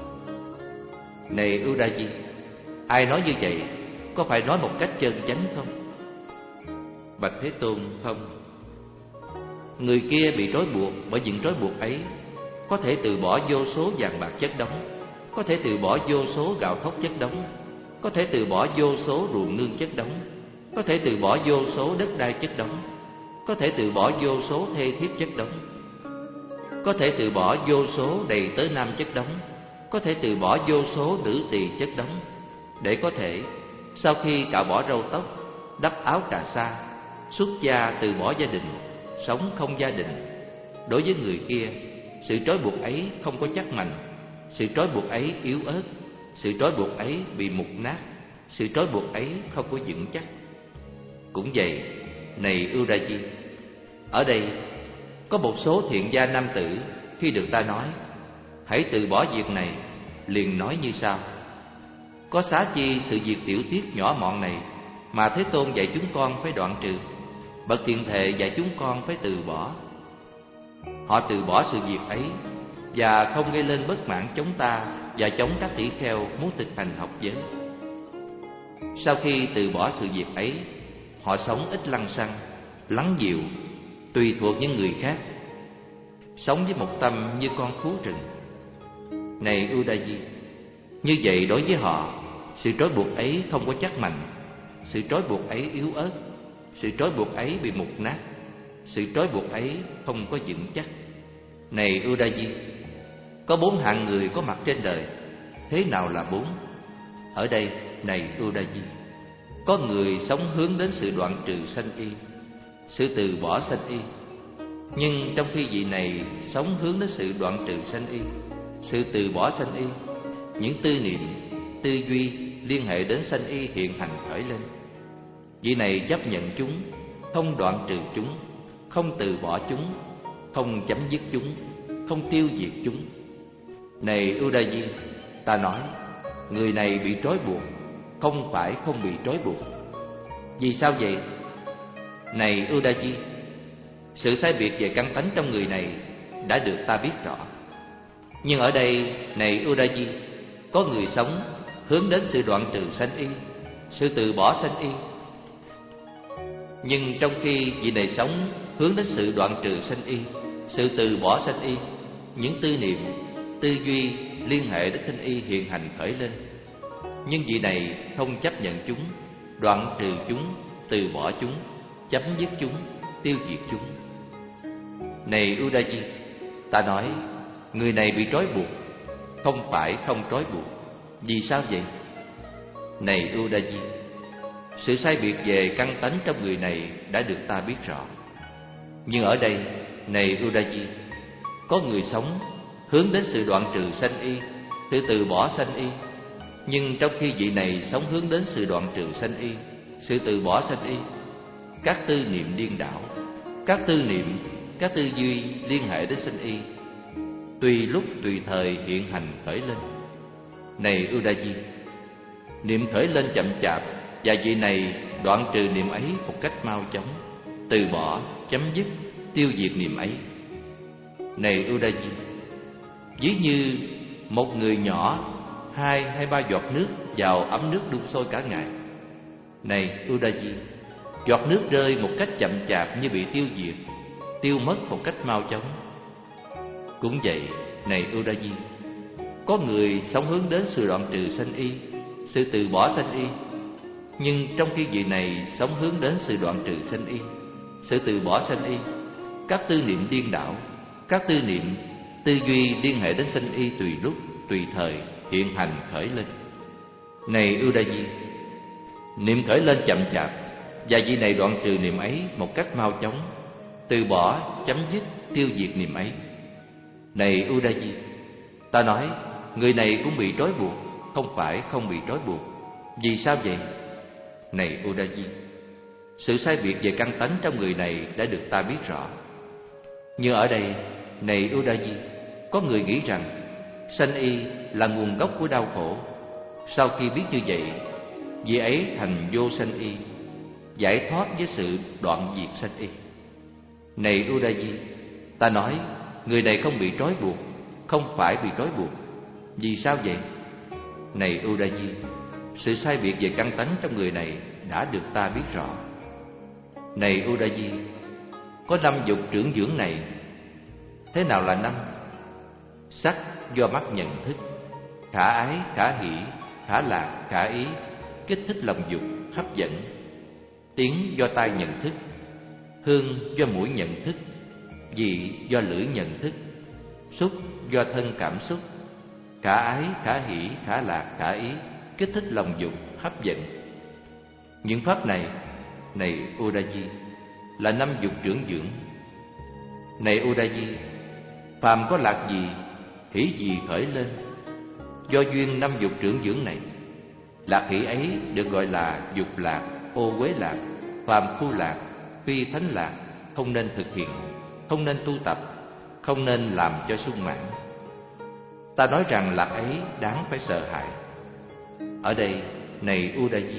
Này Udayi, ai nói như vậy có phải nói một cách chân chánh không? Bạch Thế Tôn, không. Người kia bị trói buộc bởi những trói buộc ấy, có thể từ bỏ vô số vàng bạc chất đống, có thể từ bỏ vô số gạo thóc chất đống, có thể từ bỏ vô số ruộng nương chất đống, có thể từ bỏ vô số đất đai chất đống, có thể từ bỏ vô số thê thiếp chất đống, có thể từ bỏ vô số đầy tớ nam chất đống, có thể từ bỏ vô số nữ tỳ chất đống, để có thể sau khi cạo bỏ râu tóc, đắp áo cà sa, xuất gia từ bỏ gia đình, sống không gia đình. Đối với người kia, sự trói buộc ấy không có chắc mạnh, sự trói buộc ấy yếu ớt, sự trói buộc ấy bị mục nát, sự trói buộc ấy không có vững chắc. Cũng vậy, này Udayi, ở đây có một số thiện gia nam tử khi được ta nói hãy từ bỏ việc này, liền nói như sau: có xá chi sự việc tiểu tiết nhỏ mọn này mà Thế Tôn dạy chúng con phải đoạn trừ, bậc thiện thệ dạy chúng con phải từ bỏ. Họ từ bỏ sự việc ấy và không gây lên bất mãn chống ta và chống các tỷ kheo muốn thực hành học giới. Sau khi từ bỏ sự việc ấy, họ sống ít lăng xăng, lắng dịu, tùy thuộc những người khác, sống với một tâm như con thú rừng. Này Udayi, như vậy đối với họ, sự trói buộc ấy không có chắc mạnh, sự trói buộc ấy yếu ớt, sự trói buộc ấy bị mục nát, sự trói buộc ấy không có vững chắc. Này Udayi, có bốn hạng người có mặt trên đời. Thế nào là bốn? Ở đây, này Udayi, có người sống hướng đến sự đoạn trừ sanh y, sự từ bỏ sanh y. Nhưng trong khi vị này sống hướng đến sự đoạn trừ sanh y, sự từ bỏ sanh y, những tư niệm, tư duy liên hệ đến sanh y hiện hành khởi lên. Vị này chấp nhận chúng, không đoạn trừ chúng, không từ bỏ chúng, không chấm dứt chúng, không tiêu diệt chúng. Này Udayi, ta nói, người này bị trói buộc, không phải không bị trói buộc. Vì sao vậy? Này Udayi, sự sai biệt về căn tánh trong người này đã được ta biết rõ. Nhưng ở đây, này Udayi, có người sống hướng đến sự đoạn trừ sanh y, sự từ bỏ sanh y. Nhưng trong khi vị này sống hướng đến sự đoạn trừ sanh y, sự từ bỏ sanh y, những tư niệm, tư duy liên hệ đến sinh y hiện hành khởi lên. Nhưng vị này không chấp nhận chúng, đoạn trừ chúng, từ bỏ chúng, chấm dứt chúng, tiêu diệt chúng. Này Udayi, ta nói người này bị trói buộc, không phải không trói buộc. Vì sao vậy? Này Udayi, sự sai biệt về căn tánh trong người này đã được ta biết rõ. Nhưng ở đây, này Udayi, có người sống hướng đến sự đoạn trừ sanh y, sự từ bỏ sanh y. Nhưng trong khi vị này sống hướng đến sự đoạn trừ sanh y, sự từ bỏ sanh y, các tư niệm điên đảo, các tư niệm, các tư duy liên hệ đến sanh y, tùy lúc tùy thời hiện hành khởi lên. Này Udayi, niệm khởi lên chậm chạp, và vị này đoạn trừ niệm ấy một cách mau chóng, từ bỏ, chấm dứt, tiêu diệt niệm ấy. Này Udayi, ví như một người nhỏ hai hay ba giọt nước vào ấm nước đun sôi cả ngày. Này Udayi, giọt nước rơi một cách chậm chạp như bị tiêu diệt, tiêu mất một cách mau chóng. Cũng vậy, này Udayi, có người sống hướng đến sự đoạn trừ sanh y, sự từ bỏ sanh y. Nhưng trong khi vị này sống hướng đến sự đoạn trừ sanh y, sự từ bỏ sanh y, các tư niệm điên đảo, các tư niệm, tư duy liên hệ đến sanh y tùy lúc, tùy thời hiện hành khởi lên. Này Udayi, niệm khởi lên chậm chạp, và vị này đoạn trừ niệm ấy một cách mau chóng, từ bỏ, chấm dứt, tiêu diệt niệm ấy. Này Udayi, ta nói người này cũng bị trói buộc, không phải không bị trói buộc. Vì sao vậy? Này Udayi, sự sai biệt về căn tánh trong người này đã được ta biết rõ. Như ở đây, này Udayi, có người nghĩ rằng sanh y là nguồn gốc của đau khổ. Sau khi biết như vậy, vị ấy thành vô sanh y, giải thoát với sự đoạn diệt sanh y. Này Udayi, ta nói người này không bị trói buộc, không phải bị trói buộc. Vì sao vậy? Này Udayi, sự sai biệt về căn tánh trong người này đã được ta biết rõ. Này Udayi, có năm dục trưởng dưỡng này. Thế nào là năm? Sắc do mắt nhận thức, khả ái, khả hỷ, khả lạc, khả ý, kích thích lòng dục, hấp dẫn. Tiếng do tai nhận thức, hương do mũi nhận thức, vị do lưỡi nhận thức, xúc do thân cảm xúc. Khả ái, khả hỷ, khả lạc, khả ý, kích thích lòng dục, hấp dẫn. Những pháp này, này Udayi, là năm dục trưởng dưỡng. Này Udayi, phàm có lạc gì, hỷ gì khởi lên, do duyên năm dục trưởng dưỡng này. Lạc hỷ ấy được gọi là dục lạc, ô uế lạc, phàm phu lạc, phi thánh lạc, không nên thực hiện, không nên tu tập, không nên làm cho sung mãn. Ta nói rằng lạc ấy đáng phải sợ hãi. Ở đây, này Udayi,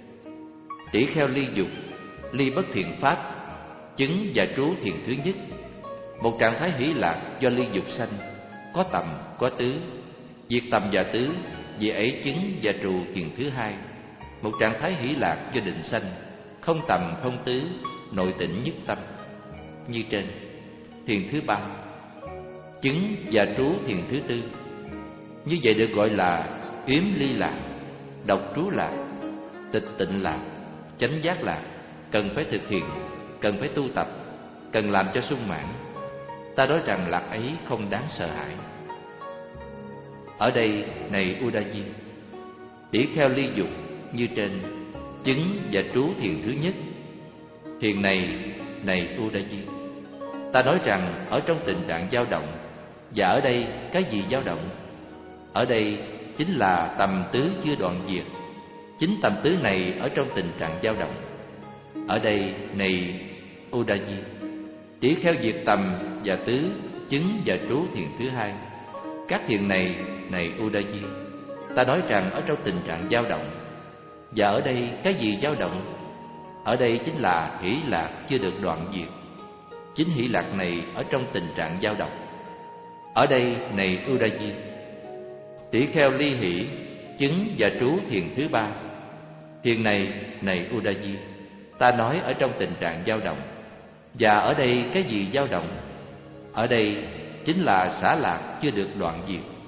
tỷ kheo ly dục, ly bất thiện pháp, chứng và trú thiền thứ nhất. Một trạng thái hỷ lạc do ly dục sanh, có tầm, có tứ. Diệt tầm và tứ, vì ấy chứng và trù thiền thứ hai. Một trạng thái hỷ lạc do định sanh, không tầm, không tứ, nội tĩnh nhất tâm. Như trên, thiền thứ ba, chứng và trú thiền thứ tư. Như vậy được gọi là yếm ly lạc, độc trú lạc, tịch tịnh lạc, chánh giác lạc. Cần phải thực hiện, cần phải tu tập, cần làm cho sung mãn. Ta nói rằng lạc ấy không đáng sợ hãi. Ở đây, này Udayi, tỷ kheo ly dục như trên, chứng và trú thiền thứ nhất. Thiền này, này Udayi, ta nói rằng ở trong tình trạng dao động. Và ở đây cái gì dao động? Ở đây chính là tầm tứ chưa đoạn diệt. Chính tầm tứ này ở trong tình trạng dao động. Ở đây, này Udayi, tỷ kheo diệt tầm và tứ, chứng và trú thiền thứ hai. Các thiền này, này Udayi, ta nói rằng ở trong tình trạng dao động. Và ở đây cái gì dao động? Ở đây chính là hỷ lạc chưa được đoạn diệt. Chính hỷ lạc này ở trong tình trạng dao động. Ở đây, này Udayi, tỷ kheo ly hỷ, chứng và trú thiền thứ ba. Thiền này, này Udayi, ta nói ở trong tình trạng dao động. Và ở đây cái gì dao động? Ở đây chính là xả lạc chưa được đoạn diệt.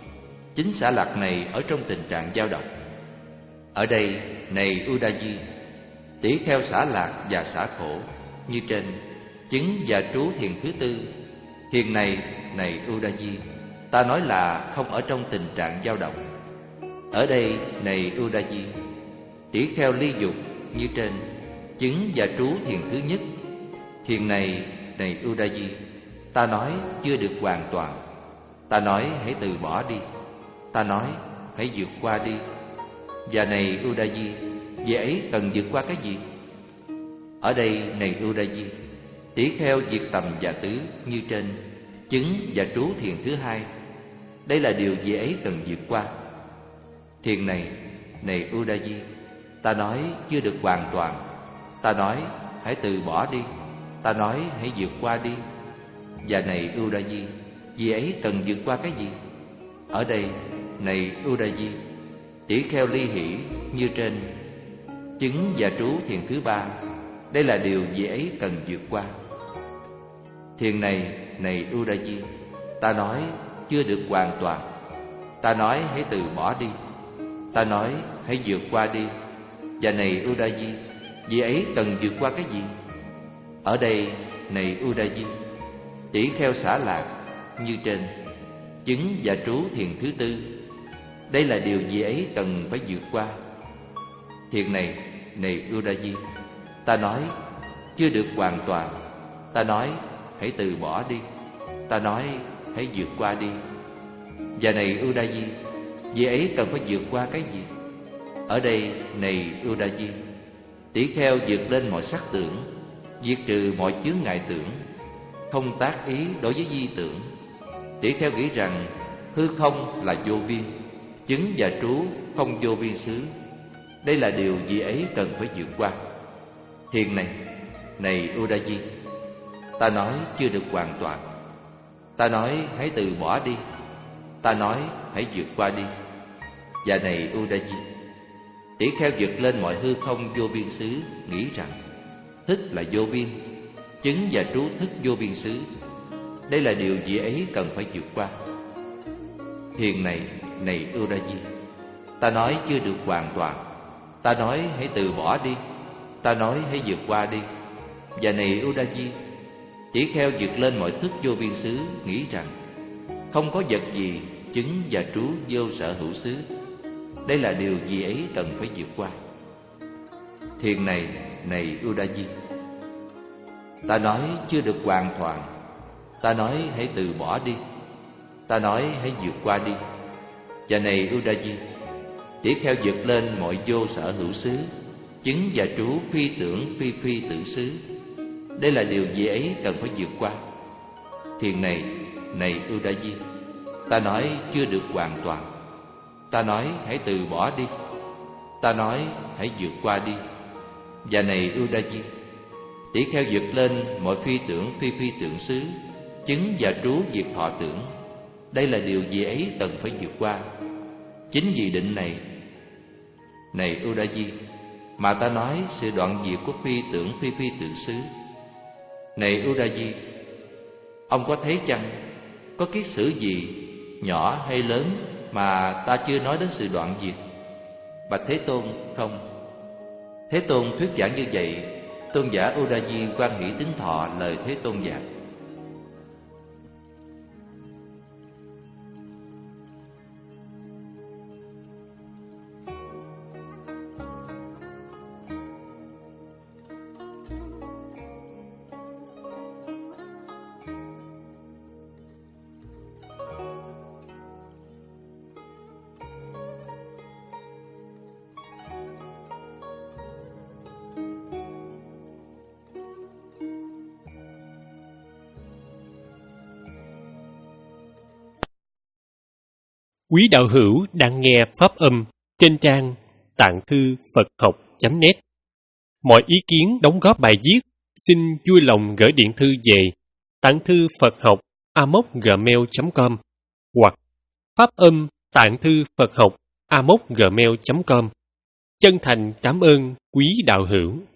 chính xả lạc này ở trong tình trạng dao động. Ở đây, này Udayi, tỷ kheo xả lạc và xả khổ như trên, chứng và trú thiền thứ tư. Thiền này, này Udayi, ta nói là không ở trong tình trạng dao động. Ở đây, này Udayi, tỷ kheo ly dục như trên, chứng và trú thiền thứ nhất. Thiền này, này Udayi, ta nói chưa được hoàn toàn. Ta nói hãy từ bỏ đi. Ta nói hãy vượt qua đi. Và này Udayi, vậy ấy cần vượt qua cái gì? Ở đây, này Udayi, tỷ kheo diệt tầm và tứ như trên, chứng và trú thiền thứ hai. Đây là điều gì ấy cần vượt qua. Thiền này, này Udayi, ta nói chưa được hoàn toàn. Ta nói hãy từ bỏ đi. Ta nói hãy vượt qua đi. Và này Udayi, vì ấy cần vượt qua cái gì? Ở đây, này Udayi, tỷ kheo ly hỷ như trên, chứng và trú thiền thứ ba. Đây là điều gì ấy cần vượt qua. Thiền này, này Udayi, ta nói chưa được hoàn toàn. Ta nói hãy từ bỏ đi. Ta nói hãy vượt qua đi. Và này Udayi, vì ấy cần vượt qua cái gì? Ở đây, này Udayi, tỷ kheo xả lạc như trên, chứng và trú thiền thứ tư. Đây là điều gì ấy cần phải vượt qua. Thiền này, này Udayi, ta nói chưa được hoàn toàn. Ta nói hãy từ bỏ đi. Ta nói hãy vượt qua đi. Và này Udayi, vì ấy cần phải vượt qua cái gì? Ở đây, này Udayi, tỷ kheo vượt lên mọi sắc tưởng, diệt trừ mọi chướng ngại tưởng, không tác ý đối với di tưởng. Tỷ kheo nghĩ rằng hư không là vô biên, chứng và trú không vô biên xứ. Đây là điều gì ấy cần phải vượt qua. Thiền này, này Udayi, ta nói chưa được hoàn toàn. Ta nói hãy từ bỏ đi. Ta nói hãy vượt qua đi. Và này Udayi, tỷ kheo vượt lên mọi hư không vô biên xứ, nghĩ rằng thức là vô biên, chứng và trú thức vô biên xứ. Đây là điều gì ấy cần phải vượt qua. Thiền này, này Udayi, ta nói chưa được hoàn toàn. Ta nói hãy từ bỏ đi. Ta nói hãy vượt qua đi. Và này Udayi, tỷ kheo vượt lên mọi thức vô biên xứ, nghĩ rằng không có vật gì chứng và trú vô sở hữu xứ. Đây là điều gì ấy cần phải vượt qua. Thiền này, này Udayi, ta nói chưa được hoàn toàn. Ta nói hãy từ bỏ đi. Ta nói hãy vượt qua đi. Và này Udayi, tỷ kheo vượt lên mọi vô sở hữu xứ, chứng và trú phi tưởng phi phi tự xứ. Đây là điều gì ấy cần phải vượt qua. Thiền này, này Udayi, ta nói chưa được hoàn toàn. Ta nói hãy từ bỏ đi. Ta nói hãy vượt qua đi. Và này Udayi, tỷ kheo vượt lên mọi phi tưởng phi phi tưởng xứ, chứng và trú diệt thọ tưởng. Đây là điều gì ấy cần phải vượt qua. Chính vì định này, này Udayi, mà ta nói sự đoạn diệt của phi tưởng phi phi tưởng xứ. Này Udayi, ông có thấy chăng, có kiết sử gì nhỏ hay lớn mà ta chưa nói đến sự đoạn diệt? Bạch Thế Tôn, không. Thế Tôn thuyết giảng như vậy. Tôn giả Udayi hoan hỷ tín thọ lời Thế Tôn giảng. Quý đạo hữu đang nghe pháp âm trên trang tạng thư Phật học chấm net. Mọi ý kiến đóng góp bài viết xin vui lòng gửi điện thư về tạng thư Phật học a mốc gmail chấm com hoặc pháp âm tạng thư Phật học a mốc gmail chấm com. Chân thành cảm ơn quý đạo hữu.